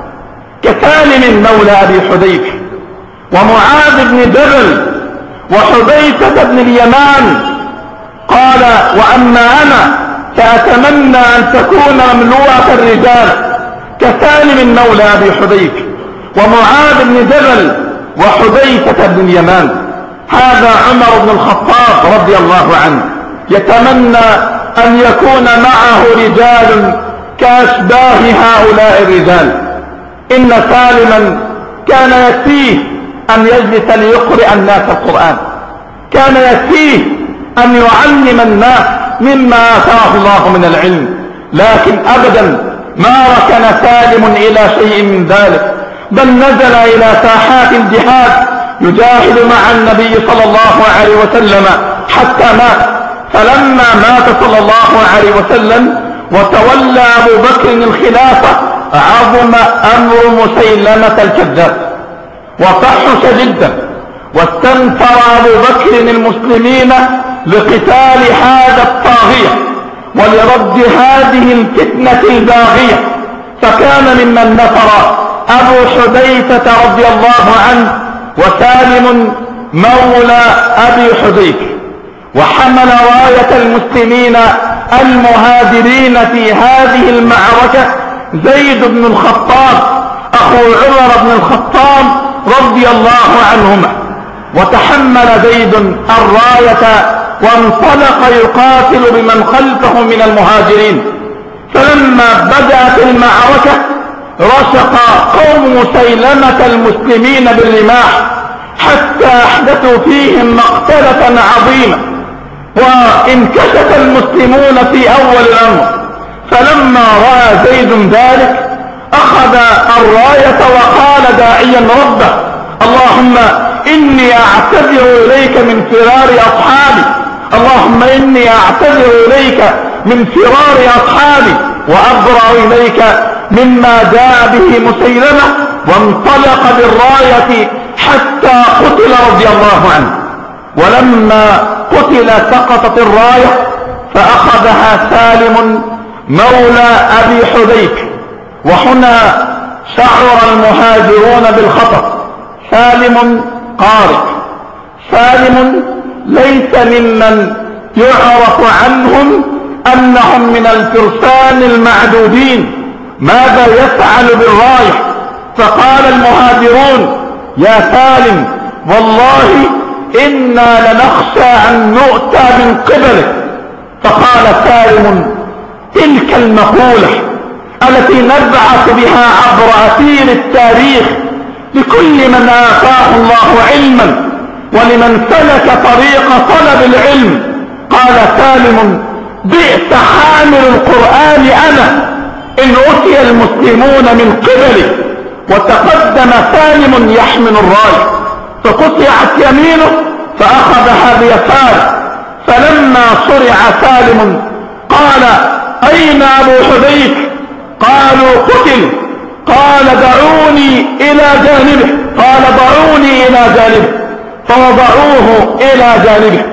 كسالم مولى أبي حذيفة ومعاذ بن جبل وحذيفة بن اليمان. قال: وأما أنا فأتمنى أن تكون مملوءة الرجال كسالم مولى أبي حذيفة ومعاذ بن جبل وحذيفة بن اليمان. هذا عمر بن الخطاب رضي الله عنه يتمنى أن يكون معه رجال كأشباه هؤلاء الرجال. إن سالما كان يكفيه أن يجلس ليقرئ الناس القرآن، كان يكفيه أن يعلم الناس مما آتاه الله من العلم، لكن أبدا ما ركن سالم إلى شيء من ذلك، بل نزل إلى ساحات الجهاد يجاهد مع النبي صلى الله عليه وسلم حتى مات. فلما مات صلى الله عليه وسلم وتولى أبو بكر الخلافة عظم أمر مسيلمة الكذاب وفحش جدا، واستنفر أبو بكر المسلمين لقتال هذا الطاغية ولرد هذه الفتنة الباغية. فكان ممن نفر أبو حذيفة رضي الله عنه وسالم مولى أبي حذيفة، وحمل راية المسلمين المهاجرين في هذه المعركة زيد بن الخطاب أخو عمر بن الخطاب رضي الله عنهما. وتحمل زيد الراية وانطلق يقاتل بمن خلفه من المهاجرين. فلما بدأت المعركة رشق قوم مسيلمة المسلمين بالرماح حتى أحدثوا فيهم مقتلة عظيمة، وانكشف المسلمون في أول الأمر. فلما رأى زيد ذلك أخذ الراية وقال داعيا ربه: اللهم إني أعتذر إليك من فرار أصحابي، اللهم إني أعتذر إليك من فرار أصحابي وأبرأ إليك مما جاء به مسيلمة. وانطلق بالراية حتى قتل رضي الله عنه. ولما قتل سقطت الراية فأخذها سالم مولى أبي حذيفة. وهنا شعر المهاجرون بالخطر. سالم قارئ، سالم ليس ممن يعرف عنهم أنهم من الفرسان المعدودين. ماذا يفعل بالراية؟ فقال المهاجرون: يا سالم والله إنا لنخشى أن نؤتى من قبلك. فقال سالم: تلك المقولة التي نبعث بها عبر أثير التاريخ لكل من آتاه الله علما ولمن سلك طريق طلب العلم. قال سالم: بئس حامل القرآن أنا إن أتي المسلمون من قبلي. وتقدم سالم يحمل الراية فقطعت يمينه فأخذها بيساره. فلما صرع سالم قال: أين أبو حذيفة؟ قالوا: قتل. قال: دعوني إلى جانبه. قال: ضعوني إلى جانبه. فوضعوه إلى جانبه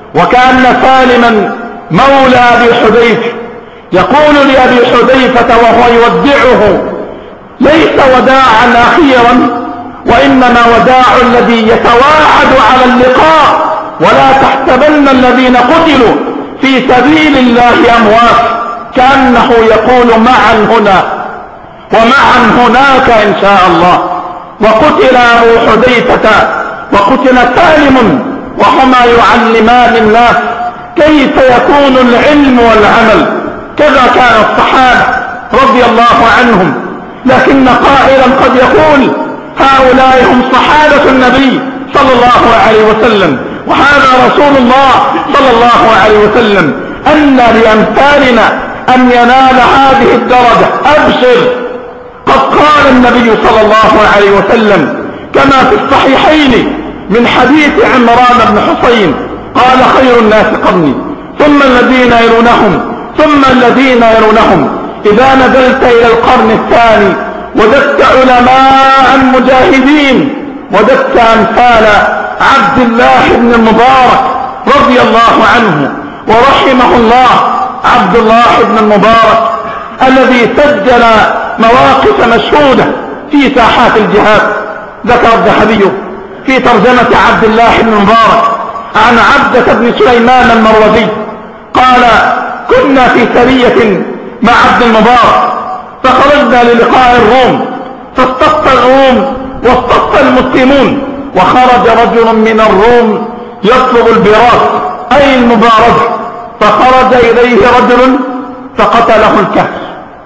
وكأن سالما مولى أبي حذيفة يقول لأبي حذيفة وهو يودعه: ليس وداعا أخيرا، وإنما وداع الذي يتواعد على اللقاء، ولا تحسبن الذين قتلوا في سبيل الله أموات، كأنه يقول معا هنا ومعا هناك إن شاء الله. وقتل أبو حذيفة وقتل سالم وهما يعلمان الناس كيف يكون العلم والعمل. كذا كان الصحابة رضي الله عنهم. لكن قائلا قد يقول: هؤلاء هم صحابة النبي صلى الله عليه وسلم، وهذا رسول الله صلى الله عليه وسلم، أن لأمثالنا أن ينال هذه الدرجة. أبشر، قد قال النبي صلى الله عليه وسلم كما في الصحيحين من حديث عمران بن حسين قال: خير الناس قرني ثم الذين يلونهم ثم الذين يلونهم. إذا نزلت إلى القرن الثاني وجدت علماء مجاهدين، وجدت أمثال عبد الله بن المبارك رضي الله عنه ورحمه الله. عبد الله بن المبارك الذي سجل مواقف مشهودة في ساحات الجهاد. ذكر الذهبي في ترجمة عبد الله بن المبارك عن عبدة بن سليمان المروزي قال: كنا في سرية مع عبد المبارك فخرجنا للقاء الروم، فاصطف الروم واصطف المسلمون، وخرج رجل من الروم يطلب البراس أي المبارزة، فخرج إليه رجل فقتله الكهف،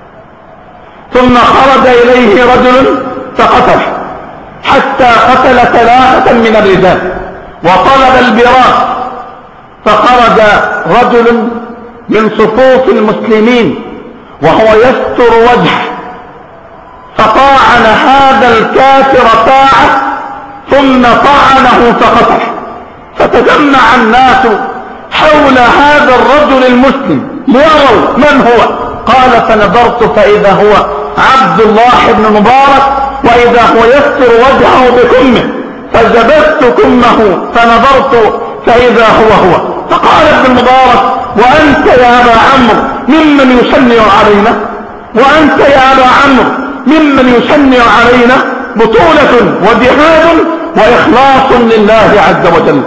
ثم خرج إليه رجل فقتله، حتى قتل ثلاثة من الرجال وطلب البراس، فخرج رجل من صفوف المسلمين وهو يستر وجهه فطاعن هذا الكافر طاعة ثم طعنه فقتله. فتجمع الناس حول هذا الرجل المسلم ليروا من هو. قال: فنظرت فإذا هو عبد الله بن مبارك، وإذا هو يستر وجهه بكمه، فجبست كمه فنظرت فإذا هو هو. فقال ابن المبارك: وأنت يا أبا عمرو ممن يشنع علينا؟ وأنت يا أبا عمرو ممن يشنع علينا؟ بطولة وجهاد وإخلاص لله عز وجل.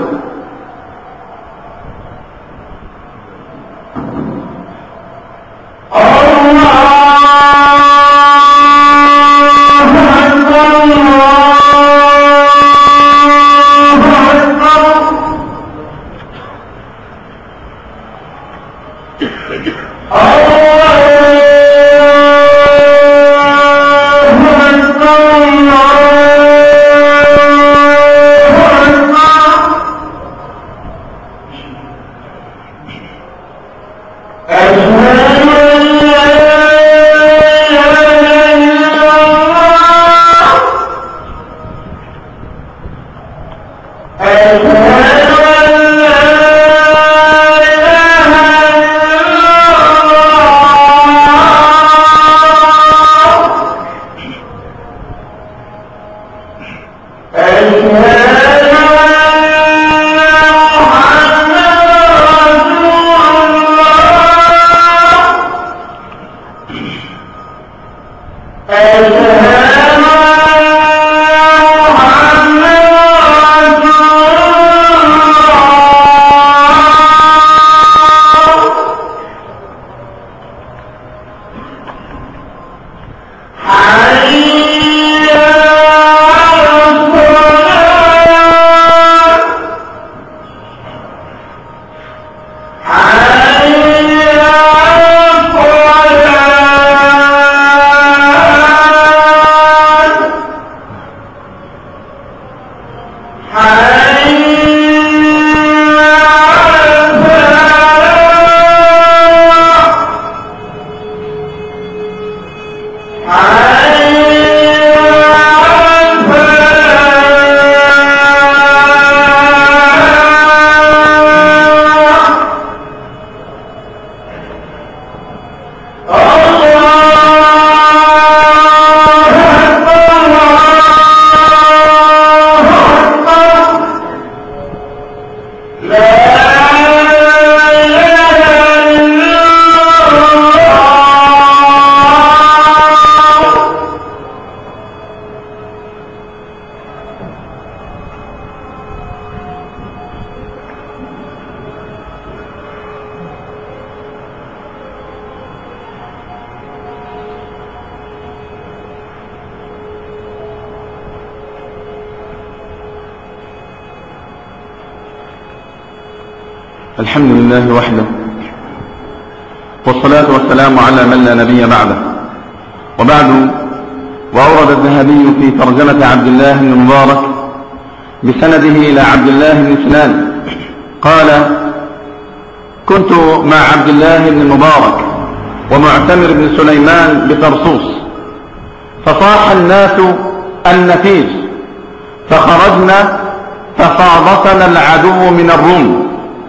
حي على الصلاة الحمد لله وحده، والصلاة والسلام على من لا نبي بعده. وبعد، وأورد الذهبي في ترجمة عبد الله بن المبارك بسنده إلى عبد الله بن سنان قال: كنت مع عبد الله بن المبارك ومعتمر بن سليمان بطرسوس، فصاح الناس النفير، فخرجنا فصادفنا العدو من الروم،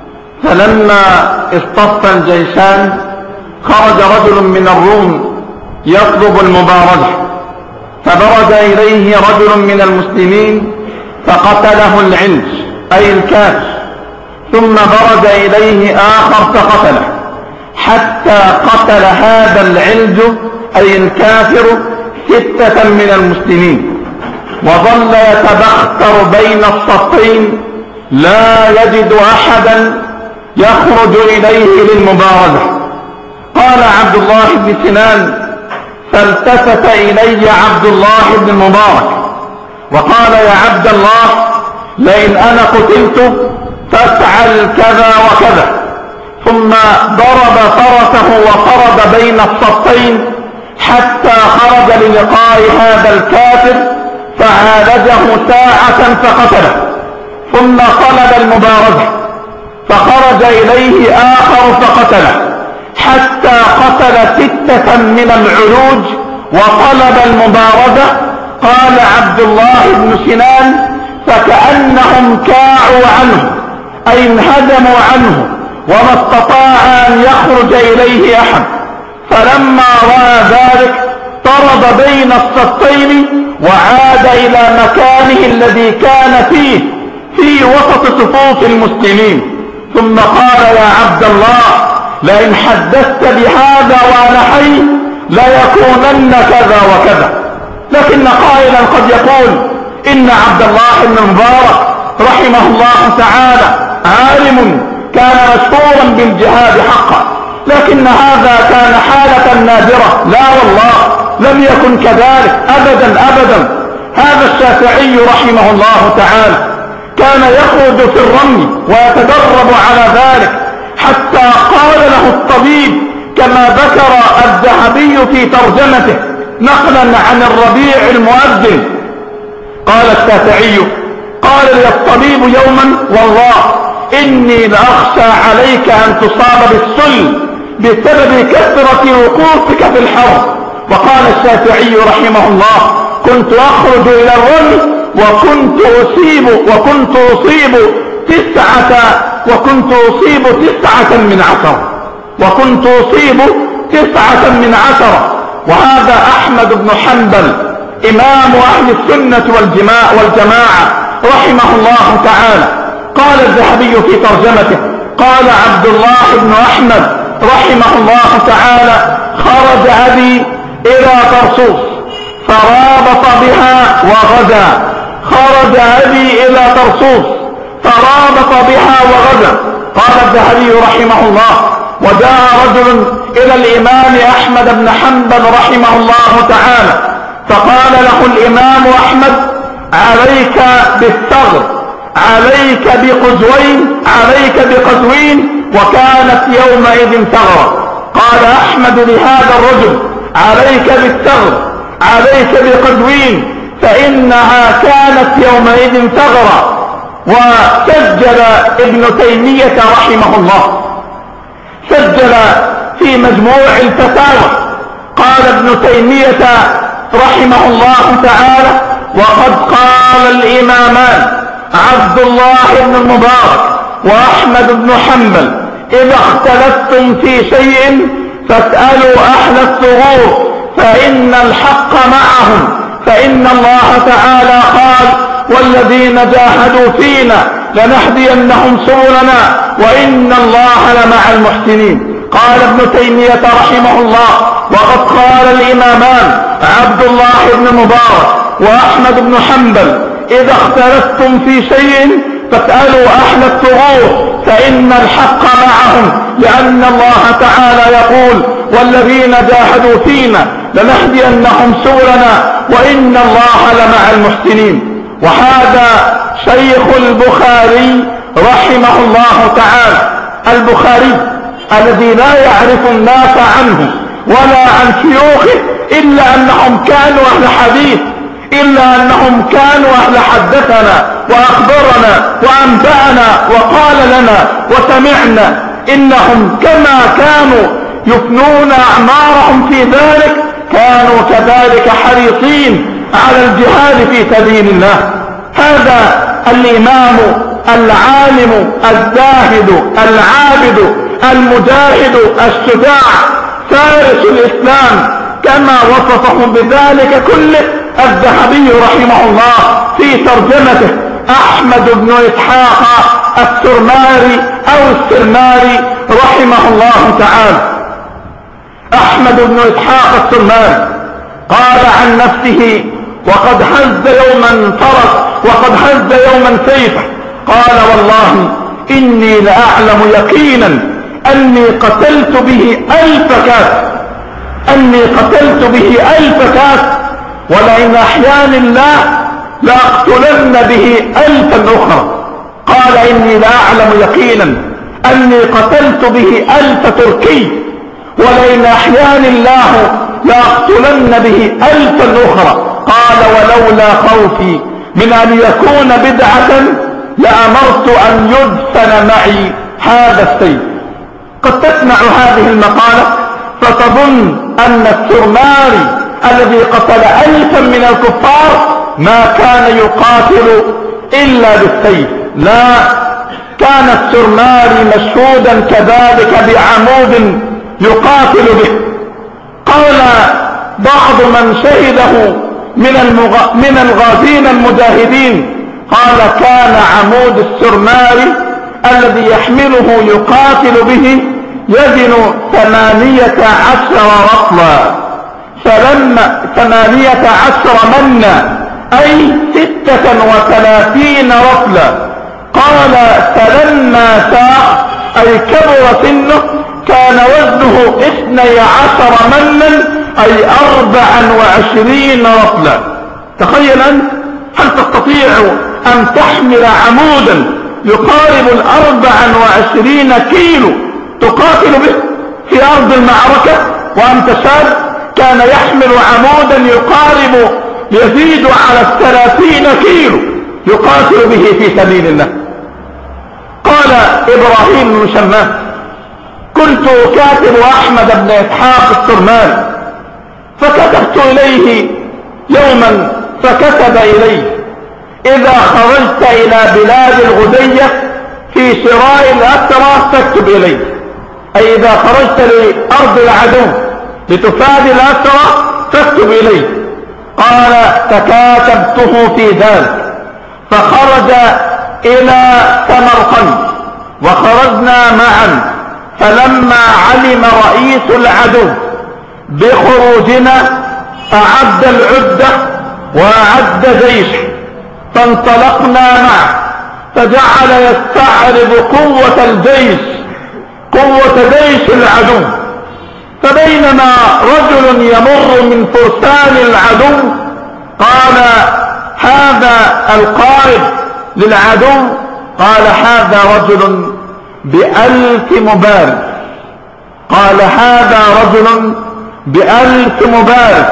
فلما اصطف الجيشان خرج رجل من الروم يطلب المبارزة، فبرز إليه رجل من المسلمين فقتله العنج أي الكافر، ثم برز إليه آخر فقتله، حتى قتل هذا العنج أي الكافر ستة من المسلمين، وظل يتبختر بين الصفين لا يجد أحدا يخرج إليه للمبارزة. قال عبد الله بن سنان: فالتفت إلي عبد الله بن المبارك وقال: يا عبد الله، لئن أنا قتلت فافعل كذا وكذا. ثم ضرب فرسه وخرج بين الصفين حتى خرج للقاء هذا الكافر، فعالجه ساعة فقتله، ثم طلب المبارزة، فخرج إليه آخر فقتله، حتى قتل ستة من العلوج وطلب المبارزة. قال عبد الله بن سنان: فكأنهم كاعوا عنه أي انهزموا عنه، وما استطاع أن يخرج إليه أحد. فلما رأى ذلك طرد بين الصفين وعاد إلى مكانه الذي كان فيه في وسط صفوف المسلمين، ثم قال: يا عبد الله، لئن حدثت بهذا وأنا حي ليكونن كذا وكذا. لكن قائلا قد يقول إن عبد الله بن المبارك رحمه الله تعالى عالم كان مشهورا بالجهاد حقا، لكن هذا كان حالة نادرة. لا والله، لم يكن كذلك أبدا أبدا. هذا الشافعي رحمه الله تعالى كان يخرج في الرمي ويتدرب على ذلك، حتى قال له الطبيب كما ذكر الذهبي في ترجمته نقلا عن الربيع المؤذن، قال الشافعي: قال لي الطبيب يوما: والله إني لأخشى عليك أن تصاب بالسل بسبب كثرة وقوفك في الحرب. وقال الشافعي رحمه الله: كنت أخرج إلى الرمي وكنت أصيب وكنت أصيب تسعة وكنت أصيب تسعة من عشرة وكنت أصيب تسعة من عشرة وهذا أحمد بن حنبل إمام أهل السنة والجماعة رحمه الله تعالى. قال الذهبي في ترجمته: قال عبد الله بن أحمد رحمه الله تعالى: خرج أبي إلى طرسوس فرابط بها وغدا. خرج أبي إلى طرسوس فرابط بها وغدا. قال الذهبي رحمه الله: وجاء رجل إلى الإمام أحمد بن حنبل رحمه الله تعالى فقال له الإمام أحمد: عليك بالثغر، عليك بقزوين، عليك بقزوين. وكانت يومئذ ثغرة. قال أحمد لهذا الرجل: عليك بالثغر، عليك بقزوين، فإنها كانت يومئذ ثغرة. وسجل ابن تيمية رحمه الله، سجل في مجموع الفتاوى، قال ابن تيمية رحمه الله تعالى: وقد قال الإمامان عبد الله بن المبارك وأحمد بن حنبل: إذا اختلفتم في شيء فاسألوا أهل الثغور فإن الحق معهم، فإن الله تعالى قال: والذين جاهدوا فينا لنهدينهم سبلنا وإن الله لمع المحسنين. قال ابن تيمية رحمه الله: وقد قال الإمامان عبد الله بن المبارك وأحمد بن حنبل: إذا اختلفتم في شيء فاسألوا أهل الثغور فإن الحق معهم، لأن الله تعالى يقول: والذين جاهدوا فينا لنهدينهم سبلنا وإن الله لمع المحسنين. وهذا شيخ البخاري رحمه الله تعالى البخاري الذي لا يعرف الناس عنه ولا عن شيوخه إلا أنهم كانوا أهل حديث، إلا أنهم كانوا أهل حدثنا وأخبرنا وأنبأنا وقال لنا وسمعنا. إنهم كما كانوا يفنون أعمارهم في ذلك كانوا كذلك حريصين على الجهاد في سبيل الله. هذا الإمام العالم الزاهد العابد المجاهد الشجاع فارس الإسلام كما وصفهم بذلك كله الذهبي رحمه الله في ترجمته أحمد بن إسحاق السرماري أو السرماري رحمه الله تعالى. أحمد بن إسحاق السرماري قال عن نفسه وقد هز يوما فرس وقد هز يوما سيفه، قال والله إني لأعلم يقينا أني قتلت به ألف كاس، أني قتلت به ألف كاس، ولئن أحياني الله لأقتلن به ألفا أخرى. قال إني لأعلم يقينا أني قتلت به ألف تركي، ولئن أحياني الله لأقتلن به ألفا أخرى. قال ولولا خوفي من أن يكون بدعة لأمرت أن يدفن معي هذا السيف. قد تسمع هذه المقالة فتظن أن السرماري الذي قتل ألفا من الكفار ما كان يقاتل إلا بالسيف، لا، كان السرماري مشهودا كذلك بعمود يقاتل به. قال بعض من شهده من, المغ... من الغازين المجاهدين قال كان عمود السرماري الذي يحمله يقاتل به يزن ثمانية عشر رطلا، فلما ثمانية عشر منا أي ستة وثلاثين رطلا. قال فلما ساق أي كبر سنه كان وزنه اثني عشر منا أي أربعا وعشرين رطلا. تخيل أنت، هل تستطيع أن تحمل عمودا يقارب الأربعا وعشرين كيلو تقاتل به في أرض المعركة وأنت شاب؟ كان يحمل عمودا يقارب يزيد على الثلاثين كيلو يقاتل به في سبيل الله. قال إبراهيم بن شماس كنت كاتب أحمد بن إسحاق السرماري فكتبت إليه يوما فكتب إليه إذا خرجت إلى بلاد الغدية في شراء الأسرى فاكتب إليه، أي إذا خرجت لأرض العدو لتفادي الأسرى فاكتب إليه. قال فكاتبته في ذلك فخرج إلى سمرقند وخرجنا معا، فلما علم رئيس العدو بخروجنا أعد العدة وأعد جيشه، فانطلقنا معه فجعل يستعرض قوة الجيش قوة جيش العدو. فبينما رجل يمر من فرسان العدو قال هذا القائد للعدو، قال هذا رجل بألف مبارز، قال هذا رجل بألف مبارز.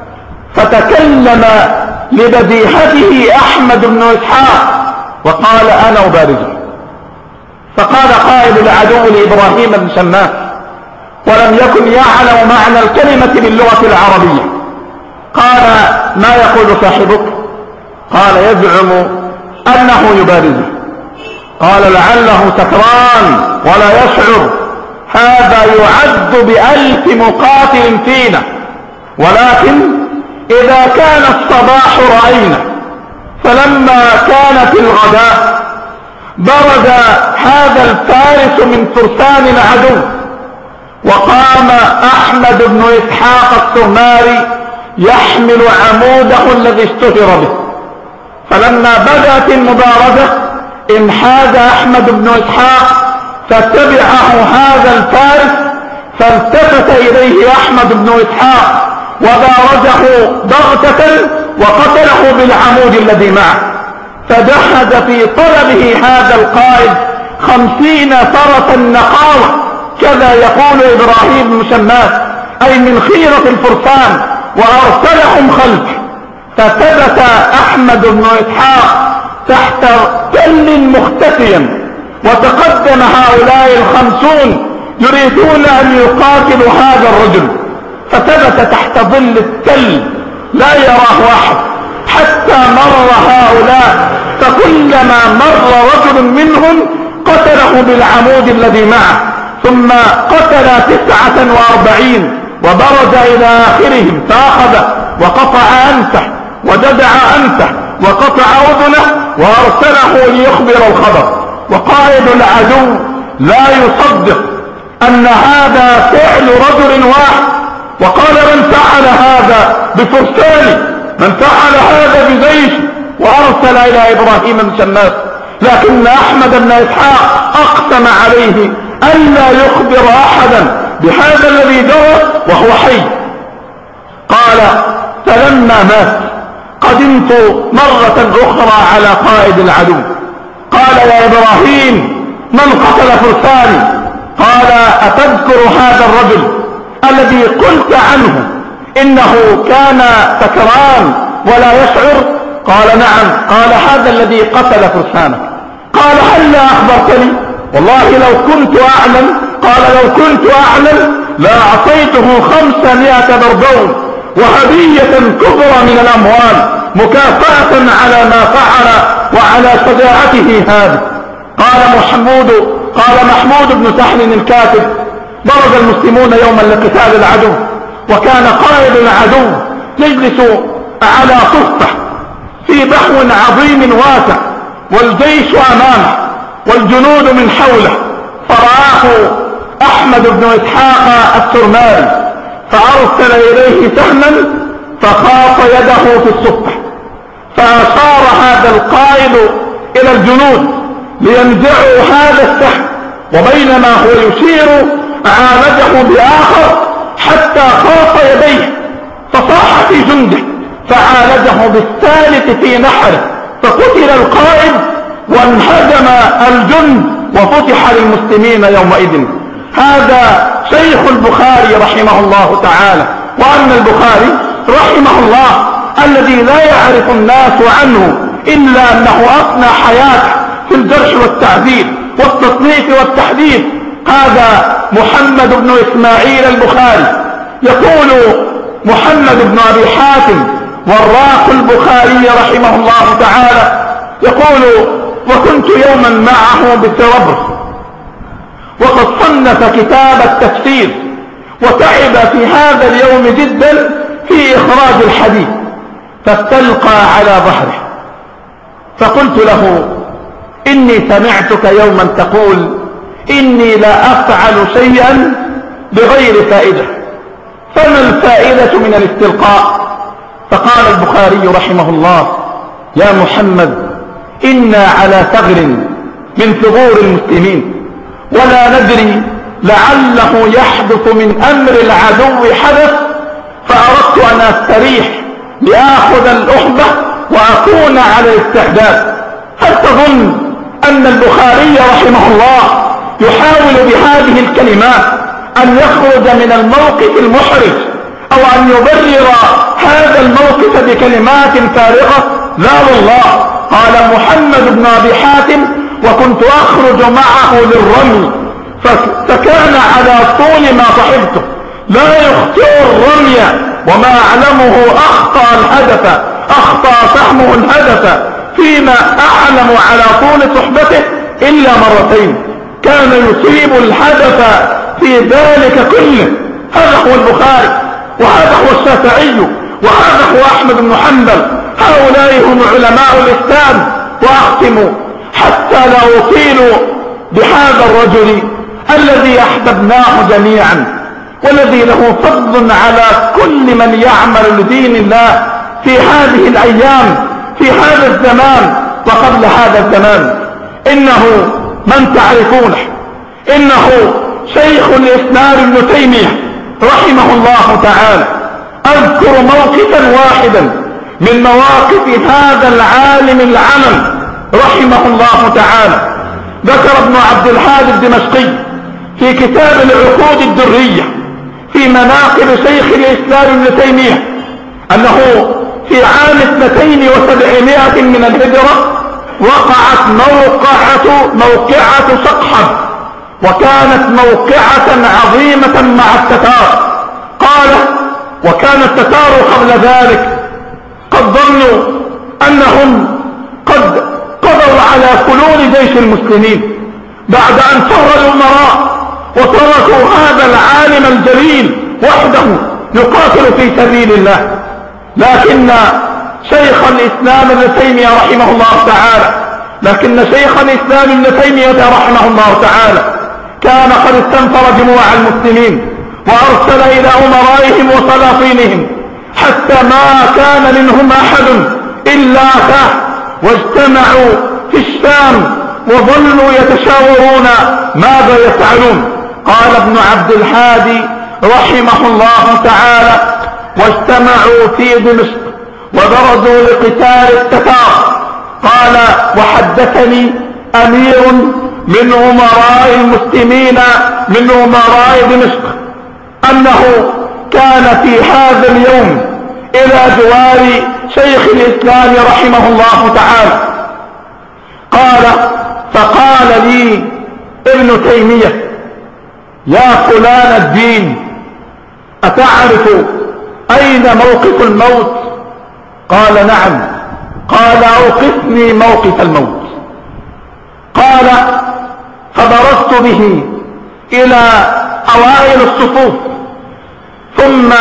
فتكلم لبديهته أحمد بن إسحاق وقال أنا أبارزه. فقال قائد العدو لإبراهيم بن شماس ولم يكن يعلم معنى الكلمة باللغة العربية، قال ما يقول صاحبك؟ قال يزعم أنه يبارزه. قال لعله سكران ولا يشعر، هذا يعد بألف مقاتل فينا، ولكن إذا كان الصباح رأينا. فلما كانت الغداء برد هذا الفارس من فرسان العدو وقام أحمد بن إسحاق السرماري يحمل عموده الذي اشتهر به. فلما بدأت المبارزة انحاز أحمد بن إسحاق فتبعه هذا الفارس، فالتفت إليه أحمد بن إسحاق وبارزه ضغطة وقتله بالعمود الذي معه. فجحد في طلبه هذا القائد خمسين فرسا نقاوة، كذا يقول إبراهيم بن شماس، أي من خيرة الفرسان، وأرسلهم خلفه. فثبت أحمد بن إسحاق تحت تل مختفيا، وتقدم هؤلاء الخمسون يريدون أن يقاتلوا هذا الرجل، فثبت تحت ظل التل لا يراه أحد حتى مر هؤلاء، فكلما مر رجل منهم قتله بالعمود الذي معه، ثم قتل تسعة وأربعين وبرز إلى آخرهم فأخذ وقطع أنفه وددع أنفه وقطع أذنه وأرسله ليخبر الخبر. وقائد العدو لا يصدق أن هذا فعل رجل واحد، وقال من فعل هذا بفرسان، من فعل هذا بجيش، وأرسل إلى إبراهيم بن شماس. لكن أحمد بن إسحاق أقسم عليه ألا يخبر أحدا بهذا الذي جرى وهو حي. قال فلما مات قدمت مرة أخرى على قائد العدو، قال يا إبراهيم من قتل فرساني؟ قال أتذكر هذا الرجل الذي قلت عنه إنه كان سكران ولا يشعر؟ قال نعم. قال هذا الذي قتل فرسانك. قال هل لا أخبرتني؟ والله لو كنت أعلم. قال لو كنت أعلم لا أعطيته خمسمائة بردون وهدية كبرى من الأموال مكافأة على ما فعل وعلى شجاعته هذه. قال محمود قال محمود بن سهل الكاتب برز المسلمون يوما لقتال العدو، وكان قائد العدو يجلس على صفة في بحو عظيم واسع، والجيش أمامه والجنود من حوله، فرآه أحمد بن إسحاق السرماري فأرسل إليه سهما فخاط يده في الصفة، فأشار هذا القائد إلى الجنود لينزعوا هذا السهم، وبينما هو يشير عالجه بآخر حتى خاط يديه فصاح في جنده، فعالجه بالثالث في نحره، فقتل القائد وانهزم الجند وفتح للمسلمين يومئذ. هذا شيخ البخاري رحمه الله تعالى. وأن البخاري رحمه الله الذي لا يعرف الناس عنه إلا أنه أفنى حياته في الجرح والتعديل والتصنيف والتحديث، هذا محمد بن إسماعيل البخاري. يقول محمد بن أبي حاتم وراق البخاري رحمه الله تعالى، يقول وكنت يوما معه بسربرس وقد صنف كتاب التفسير، وتعب في هذا اليوم جدا في إخراج الحديث، فاستلقى على ظهره، فقلت له إني سمعتك يوما تقول إني لا أفعل شيئا بغير فائدة، فما الفائدة من الاستلقاء؟ فقال البخاري رحمه الله يا محمد إنا على ثغر من ثغور المسلمين، ولا ندري لعله يحدث من أمر العدو حدث، فأردت أن أستريح لآخذ الأحبة وأكون على الاستعداد. هل تظن أن البخاري رحمه الله يحاول بهذه الكلمات أن يخرج من الموقف المحرج أو أن يبرر هذا الموقف بكلمات فارغة؟ لا والله. قال محمد بن أبي حاتم وكنت أخرج معه للرمي، فكان على طول ما صحبته لا يخطئ الرمي، وما أعلمه أخطأ الهدف أخطأ سهمه الهدف فيما أعلم على طول صحبته إلا مرتين، كان يصيب الهدف في ذلك كله. هذا هو البخاري، وهذا هو الشافعي، وهذا هو أحمد بن حنبل. هؤلاء هم علماء الإسلام. وأختم حتى لا أطيل بهذا الرجل الذي أحببناه جميعا، والذي له فضل على كل من يعمل لدين الله في هذه الأيام، في هذا الزمان وقبل هذا الزمان. إنه من تعرفونه، إنه شيخ الإسلام ابن تيمية رحمه الله تعالى. أذكر موقفا واحدا من مواقف هذا العالم العلم رحمه الله تعالى. ذكر ابن عبد الهادي الدمشقي في كتاب العقود الدرية في مناقب شيخ الإسلام ابن تيمية أنه في عام اثنتين وسبعمائة من الهجرة وقعت موقعة موقعة سقحة، وكانت موقعة عظيمة مع التتار. قال: وكان التتار قبل ذلك قد ظنوا أنهم قد قضوا على كلون جيش المسلمين بعد أن فر الأمراء وتركوا هذا العالم الجليل وحده يقاتل في سبيل الله. لكن شيخ الإسلام ابن تيمية رحمه الله تعالى لكن شيخ الإسلام ابن تيمية رحمه الله تعالى كان قد استنفر جموع المسلمين وأرسل إلى أمرائهم وسلاطينهم حتى ما كان منهم أحد إلا أتاه، واجتمعوا في الشام وظلوا يتشاورون ماذا يفعلون. قال ابن عبد الهادي رحمه الله تعالى: واجتمعوا في دمشق وبرزوا لقتال التتار. قال: وحدثني أمير من أمراء المسلمين من أمراء دمشق أنه كان في هذا اليوم إلى جوار شيخ الإسلام رحمه الله تعالى. قال: فقال لي ابن تيمية: يا فلان الدين، أتعرف أين موقف الموت؟ قال: نعم. قال: أوقفني موقف الموت. قال: فبرزت به إلى أوائل الصفوف، ثم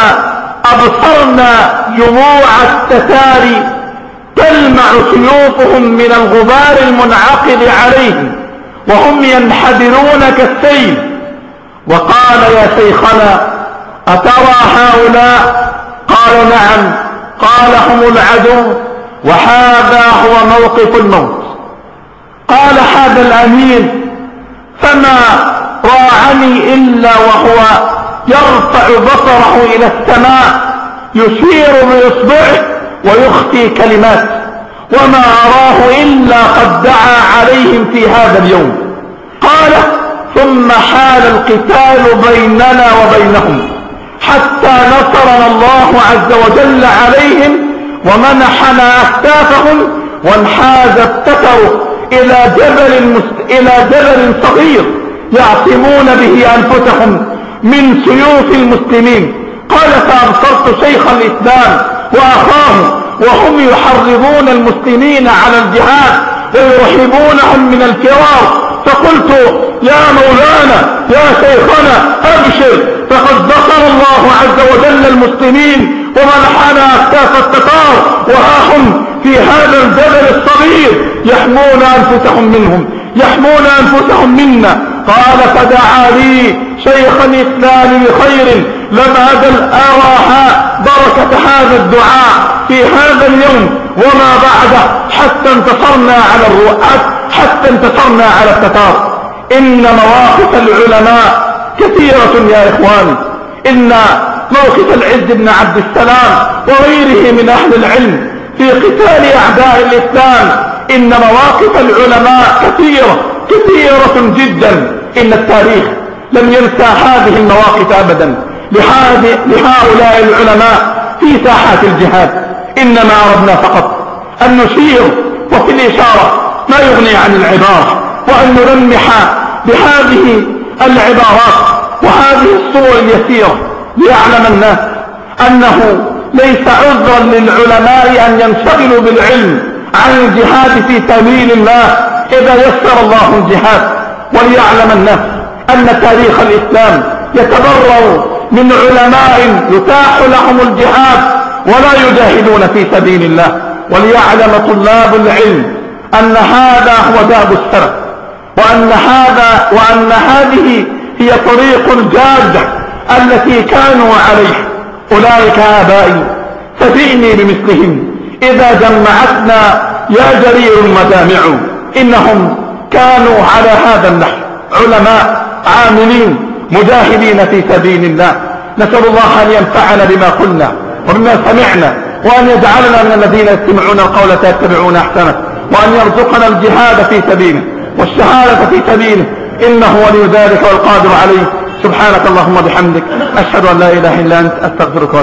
أبصرنا جموع التتار تلمع سيوفهم من الغبار المنعقد عليهم وهم ينحدرون كالسيل. وقال: يا شيخنا، أترى هؤلاء؟ قال: نعم. قال: هم العدو، وهذا هو موقف الموت. قال هذا الأمير: فما راعني إلا وهو يرفع بصره إلى السماء يشير بإصبعه ويخفي كلمات، وما أراه إلا قد دعا عليهم في هذا اليوم. قال: ثم حال القتال بيننا وبينهم حتى نصرنا الله عز وجل عليهم ومنحنا أكتافهم، وانحاز التتر إلى جبل, مست... إلى جبل صغير يعصمون به أنفسهم من سيوف المسلمين. قال: فأبصرت شيخ الإسلام وأخاه وهم يحرضون المسلمين على الجهاد ويرحبونهم من الفرار، فقلت: يا مولانا، يا شيخنا، أبشر، فقد نصر الله عز وجل المسلمين ومنحنا أكتاف التتار، وها هم في هذا الجبل الصغير يحمون أنفسهم منهم يحمون أنفسهم منا. قال: فدعا لي شيخ الإسلام بخير لم أزل أراها بركة هذا الدعاء في هذا اليوم وما بعده حتى انتصرنا على الرؤات حتى انتصرنا على التتار. إن مواقف العلماء كثيرة يا إخواني. إن موقف العز بن عبد السلام وغيره من أهل العلم في قتال أعداء الإسلام، إن مواقف العلماء كثيرة كثيرة جدا. إن التاريخ لم ينسى هذه المواقف أبدا لهؤلاء العلماء في ساحات الجهاد. إنما أردنا فقط أن نشير وفي الإشارة ما يغني عن العبارة، وأن نلمح بهذه العبارات وهذه الصور اليسيرة ليعلم الناس أنه ليس عذرا للعلماء أن ينشغلوا بالعلم عن الجهاد في سبيل الله إذا يسر الله الجهاد. وليعلم الناس أن تاريخ الإسلام يتبرر من علماء يتاح لهم الجهاد ولا يجاهدون في سبيل الله. وليعلم طلاب العلم أن هذا هو داب السلف، وأن هذا وأن هذه هي طريق الجادة التي كانوا عليه أولئك آبائي، فجئني بمثلهم إذا جمعتنا يا جرير المجامع. إنهم كانوا على هذا النحو علماء عاملين مجاهدين في سبيل الله. نسأل الله أن ينفعنا بما قلنا وبما سمعنا، وأن يجعلنا من الذين يستمعون القول فيتبعون أحسنه، وأن يرزقنا الجهاد في سبيله، والشهادة في سبيله، إنه ولي ذلك والقادر عليه. سبحانك اللهم بحمدك، أشهد أن لا إله إلا أنت، أستغفرك.